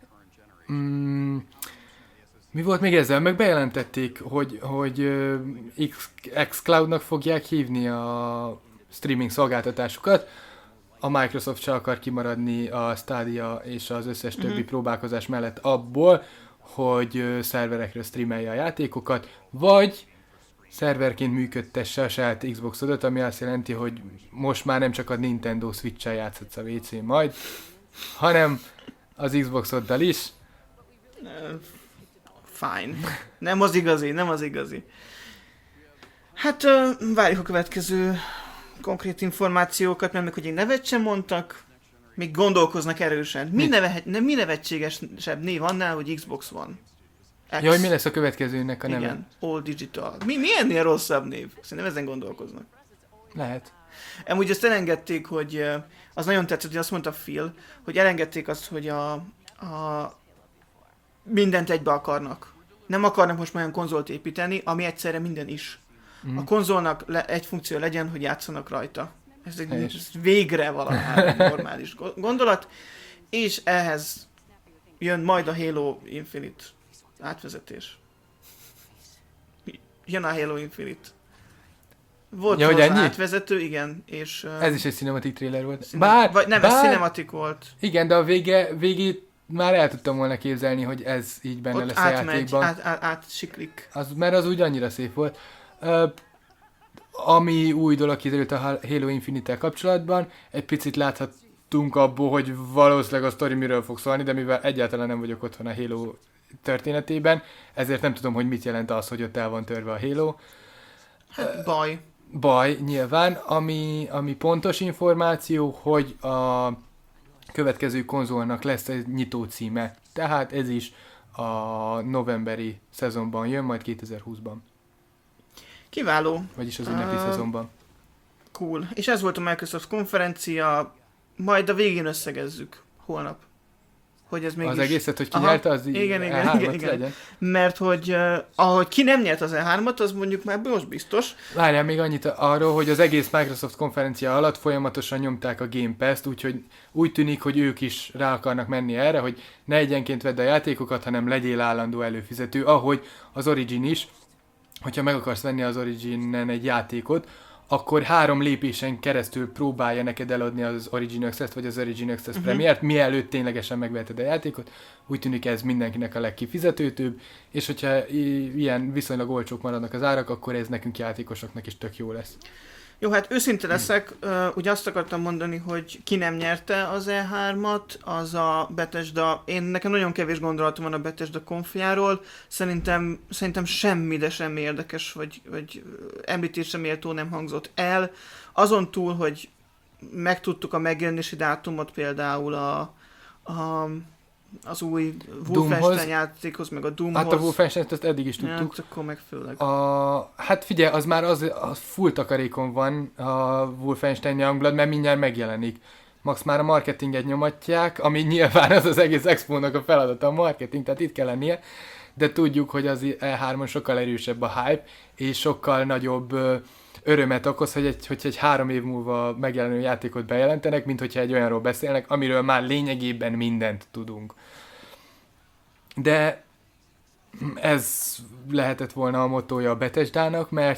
Speaker 2: Mm, mi volt még ezzel? Meg bejelentették, hogy, hogy uh, X, xCloud-nak fogják hívni a streaming szolgáltatásukat. A Microsoft se akar kimaradni a Stadia és az összes többi uh-huh. próbálkozás mellett abból, hogy uh, szerverekről streamelje a játékokat, vagy szerverként működtesse a saját Xboxodat, ami azt jelenti, hogy most már nem csak a Nintendo Switch-el játszhatsz a vé cén majd, hanem az Xboxoddal is.
Speaker 1: Uh, fine. Nem az igazi, nem az igazi. Hát uh, várjuk a következő konkrét információkat, mert még hogy egy nevet sem mondtak, még gondolkoznak erősen. Mi, neve, mi nevetségesebb név annál, hogy Xbox One?
Speaker 2: X. Jaj, mi lesz a következőnek a neve?
Speaker 1: Igen, All Digital. Mi, mi ennél rosszabb név? Szerintem ezen gondolkoznak.
Speaker 2: Lehet.
Speaker 1: Amúgy azt elengedték, hogy az nagyon tetszett, hogy azt mondta Phil, hogy elengedték azt, hogy a, a mindent egybe akarnak. Nem akarnak most már olyan konzolt építeni, ami egyszerre minden is. Mm. A konzolnak le, egy funkció legyen, hogy játszanak rajta. Ez egy ez végre valahány normális gondolat. És ehhez jön majd a Halo Infinite átvezetés. Jön a Halo Infinite. Volt ja, hozzá átvezető, igen, és... Uh,
Speaker 2: ez is egy cinematic trailer volt.
Speaker 1: Cine- bár, vagy nem, bár, ez cinematic volt.
Speaker 2: Igen, de a vége, végét már el tudtam volna képzelni, hogy ez így benne ott lesz átmegy, a játékban.
Speaker 1: Át, át, átsiklik.
Speaker 2: Az, mert az úgy annyira szép volt. Uh, ami új dolog kiderült a Halo Infinite-tel kapcsolatban, egy picit láthattunk abból, hogy valószínűleg a sztori miről fog szólni, de mivel egyáltalán nem vagyok otthon a Halo történetében, ezért nem tudom, hogy mit jelent az, hogy ott el van törve a Halo.
Speaker 1: Hát baj.
Speaker 2: Baj, nyilván. Ami, ami pontos információ, hogy a következő konzolnak lesz egy nyitó címe. Tehát ez is a novemberi szezonban jön, majd kétezer-húszban.
Speaker 1: Kiváló.
Speaker 2: Vagyis az ünnepi uh, szezonban.
Speaker 1: Cool. És ez volt a Microsoft konferencia, majd a végén összegezzük holnap. Hogy ez mégis...
Speaker 2: Az egészet, hogy ki nyerte, az
Speaker 1: igen, igen, igen, igen. legyen. Mert hogy uh, ahogy ki nem nyert az E hármat, az mondjuk már most biztos.
Speaker 2: Várjál még annyit arról, hogy az egész Microsoft konferencia alatt folyamatosan nyomták a Game Pass-t, úgyhogy úgy tűnik, hogy ők is rá akarnak menni erre, hogy ne egyenként vedd a játékokat, hanem legyél állandó előfizető, ahogy az Origin is, hogyha meg akarsz venni az Originen egy játékot, akkor három lépésen keresztül próbálja neked eladni az Origin Access-t, vagy az Origin Access uh-huh. Premiere-t, mielőtt ténylegesen megveheted a játékot. Úgy tűnik ez mindenkinek a legkifizetőtőbb, és hogyha i- ilyen viszonylag olcsók maradnak az árak, akkor ez nekünk játékosoknak is tök jó lesz.
Speaker 1: Jó, hát őszinte leszek, uh, ugye azt akartam mondani, hogy ki nem nyerte az E hármat, az a Bethesda, én nekem nagyon kevés gondolatom van a Bethesda konfjáról, szerintem, szerintem semmi, de semmi érdekes, vagy, vagy említésre méltó nem hangzott el. Azon túl, hogy megtudtuk a megjelenési dátumot például a, a az új Wolfenstein játékhoz, meg a Doomhoz.
Speaker 2: Hát a Wolfenstein-t ezt eddig is tudtuk.
Speaker 1: Ja, akkor meg főleg.
Speaker 2: A, hát figyelj, az már az, az full takarékon van a Wolfenstein Youngblood, mert mindjárt megjelenik. Max már a marketinget nyomatják, ami nyilván az az egész expónak a feladata, a marketing, tehát itt kell lennie, de tudjuk, hogy az E hármon sokkal erősebb a hype, és sokkal nagyobb örömet okoz, hogy egy, hogyha egy három év múlva megjelenő játékot bejelentenek, mint hogyha egy olyanról beszélnek, amiről már lényegében mindent tudunk. De ez lehetett volna a mottója a Bethesdának, mert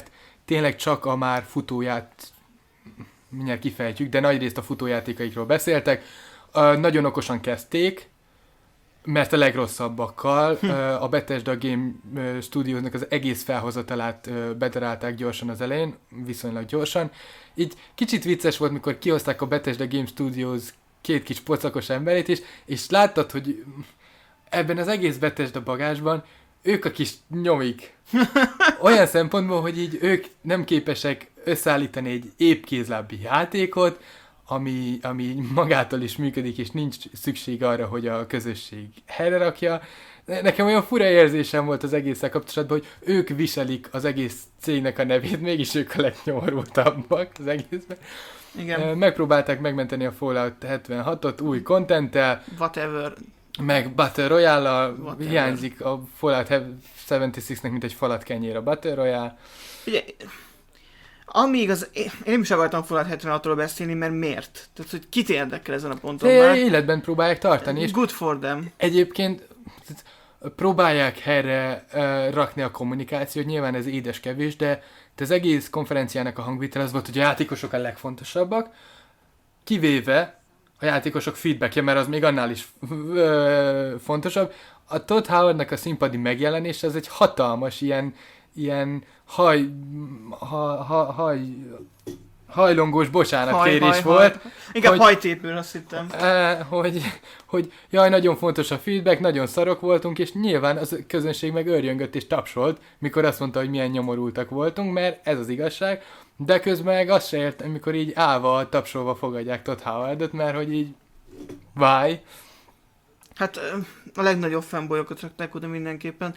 Speaker 2: tényleg csak a már futóját, mindjárt kifejtjük, de nagyrészt a futójátékaikról beszéltek. Uh, nagyon okosan kezdték, mert a legrosszabbakkal hm. uh, a Bethesda Game Studiosnak az egész felhozatalát uh, bedarálták gyorsan az elején, viszonylag gyorsan. Így kicsit vicces volt, mikor kihozták a Bethesda Game Studios két kis pocakos emberét is, és láttad, hogy ebben az egész Bethesda bagásban ők a kis nyomik. Olyan szempontból, hogy így ők nem képesek összeállítani egy épkézlábbi játékot, ami, ami magától is működik, és nincs szükség arra, hogy a közösség helyre rakja. Nekem olyan fura érzésem volt az egésszel kapcsolatban, hogy ők viselik az egész cégnek a nevét, mégis ők a legnyomorultabbak az egészben.
Speaker 1: Igen.
Speaker 2: Megpróbálták megmenteni a Fallout hetvenhatot új contenttel.
Speaker 1: Whatever.
Speaker 2: Meg Battle Royale-al hiányzik a Fallout hetvenhatos-nek, mint egy falat kenyér a Battle Royale.
Speaker 1: Ugye, amíg az... Én nem is akartam Fallout hetvenhatról beszélni, mert miért? Tehát, hogy kit érdekel ezen a ponton
Speaker 2: de
Speaker 1: már?
Speaker 2: Életben próbálják tartani. És
Speaker 1: good for them.
Speaker 2: Egyébként próbálják helyre uh, rakni a kommunikációt, nyilván ez édes kevés, de, de az egész konferenciának a hangvitel az volt, hogy a játékosok a legfontosabbak, kivéve a játékosok feedbackje, mert az még annál is ö, fontosabb. A Todd Howardnak a színpadi megjelenése az egy hatalmas ilyen, ilyen haj, ha, ha, haj, hajlongós bocsánatkérés haj, volt. Haj.
Speaker 1: Inkább
Speaker 2: hogy,
Speaker 1: hajtépőr, azt hittem.
Speaker 2: Eh, hogy, hogy jaj, nagyon fontos a feedback, nagyon szarok voltunk, és nyilván az közönség meg örjöngött és tapsolt, mikor azt mondta, hogy milyen nyomorultak voltunk, mert ez az igazság. De közben meg azt se értem, amikor így állva, tapsolva fogadják Todd Howardot, mert hogy így why?
Speaker 1: Hát a legnagyobb fanboyokat rakták oda mindenképpen.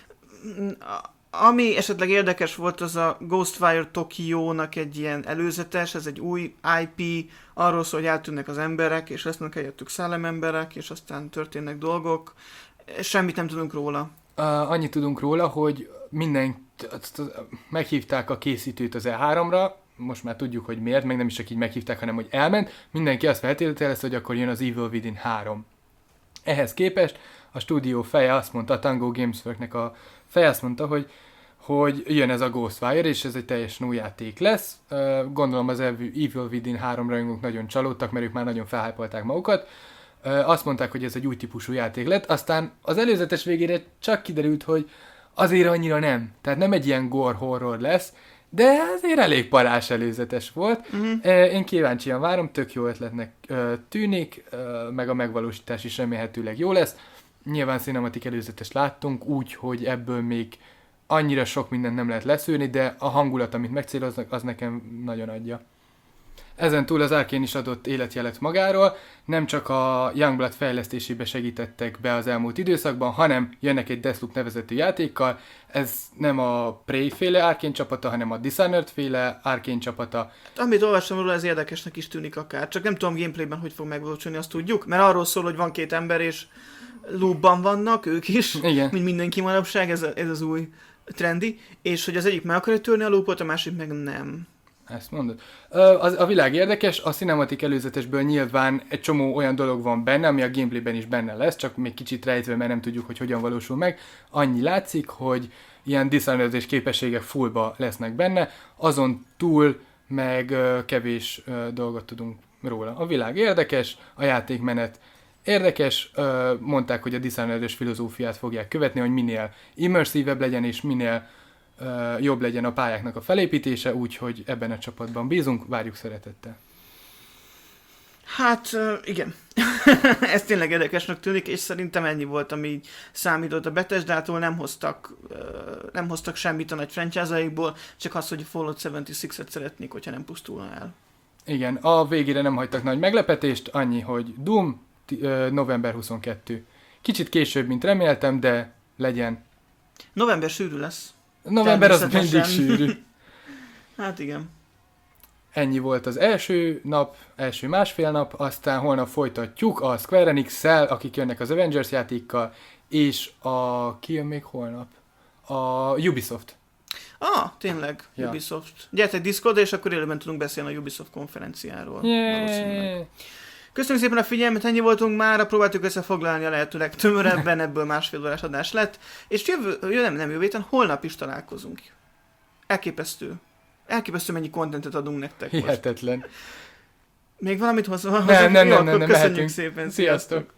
Speaker 1: Ami esetleg érdekes volt, az a Ghostwire Tokyo-nak egy ilyen előzetes, ez egy új i pé, arról szól, hogy eltűnnek az emberek, és lesznek helyettük szellememberek, és aztán történnek dolgok. Semmit nem tudunk róla.
Speaker 2: Uh, annyit tudunk róla, hogy minden meghívták a készítőt az E háromra, most már tudjuk, hogy miért, meg nem is csak így meghívták, hanem hogy elment. Mindenki azt feltételezte, hogy akkor jön az Evil Within három. Ehhez képest a stúdió feje azt mondta, a Tango Gamesworknek a feje azt mondta, hogy, hogy jön ez a Ghostwire, és ez egy teljesen új játék lesz. Gondolom az Evil Within három rajongók nagyon csalódtak, mert ők már nagyon felhypolták magukat. Azt mondták, hogy ez egy új típusú játék lett, aztán az előzetes végére csak kiderült, hogy azért annyira nem. Tehát nem egy ilyen gore horror lesz, de azért elég parás előzetes volt. Uh-huh. Én kíváncsian várom, tök jó ötletnek tűnik, meg a megvalósítás is remélhetőleg jó lesz. Nyilván cinematik előzetes láttunk, úgy, hogy ebből még annyira sok mindent nem lehet leszűrni, de a hangulat, amit megcéloznak, az nekem nagyon adja. Ezen túl az Arkane is adott életjelet magáról, nem csak a Youngblood fejlesztésébe segítettek be az elmúlt időszakban, hanem jönnek egy Deathloop nevezetű játékkal. Ez nem a Prey-féle Arkane csapata, hanem a Dishonored-féle Arkane csapata.
Speaker 1: Amit olvastam róla, ez érdekesnek is tűnik akár, csak nem tudom gameplayben hogy fog megvalósulni, azt tudjuk, mert arról szól, hogy van két ember, és loopban vannak ők is, igen, mint mindenki manapság, ez, ez az új trendi, és hogy az egyik meg akarja törni a loopot, a másik meg nem.
Speaker 2: Ezt mondod. Az, a világ érdekes, a cinematik előzetesből nyilván egy csomó olyan dolog van benne, ami a gameplayben is benne lesz, csak még kicsit rejtve, mert nem tudjuk, hogy hogyan valósul meg. Annyi látszik, hogy ilyen Dishonored képességek fullba lesznek benne, azon túl meg kevés dolgot tudunk róla. A világ érdekes, a játékmenet érdekes, mondták, hogy a Dishonored-ös filozófiát fogják követni, hogy minél immerszívebb legyen, és minél Uh, jobb legyen a pályáknak a felépítése, úgyhogy ebben a csapatban bízunk, várjuk szeretettel.
Speaker 1: Hát uh, igen, ez tényleg érdekesnek tűnik, és szerintem ennyi volt, ami számított a Bethesdától, nem hoztak, uh, nem hoztak semmit a nagy franchise-aikból, csak az, hogy a Fallout hetvenhatot szeretnék, hogyha nem pusztulna el.
Speaker 2: Igen, a végére nem hagytak nagy meglepetést, annyi, hogy Doom uh, november huszonkettő. Kicsit később, mint reméltem, de legyen.
Speaker 1: November sűrű lesz.
Speaker 2: November az mindig sűrű.
Speaker 1: Hát igen.
Speaker 2: Ennyi volt az első nap, első másfél nap, aztán holnap folytatjuk a Square Enix-szel, akik jönnek az Avengers játékkal, és a... ki jön még holnap? A Ubisoft.
Speaker 1: Ah, tényleg, ja. Ubisoft. Gyertek Discordra, és akkor élőben tudunk beszélni a Ubisoft konferenciáról.
Speaker 2: Yeah.
Speaker 1: Köszönjük szépen a figyelmet, ennyi voltunk már, próbáltuk összefoglalni a lehetőleg tömörebben, ebből másfél órás adás lett, és jövő, jö, nem, nem jövő héten, holnap is találkozunk. Elképesztő. elképesztő mennyi kontentet adunk nektek most.
Speaker 2: Hihetetlen.
Speaker 1: Még valamit hozzá?
Speaker 2: Nem, nem,
Speaker 1: Jó,
Speaker 2: nem, nem,
Speaker 1: akkor
Speaker 2: nem,
Speaker 1: köszönjük
Speaker 2: mehetünk.
Speaker 1: szépen.
Speaker 2: Sziasztok!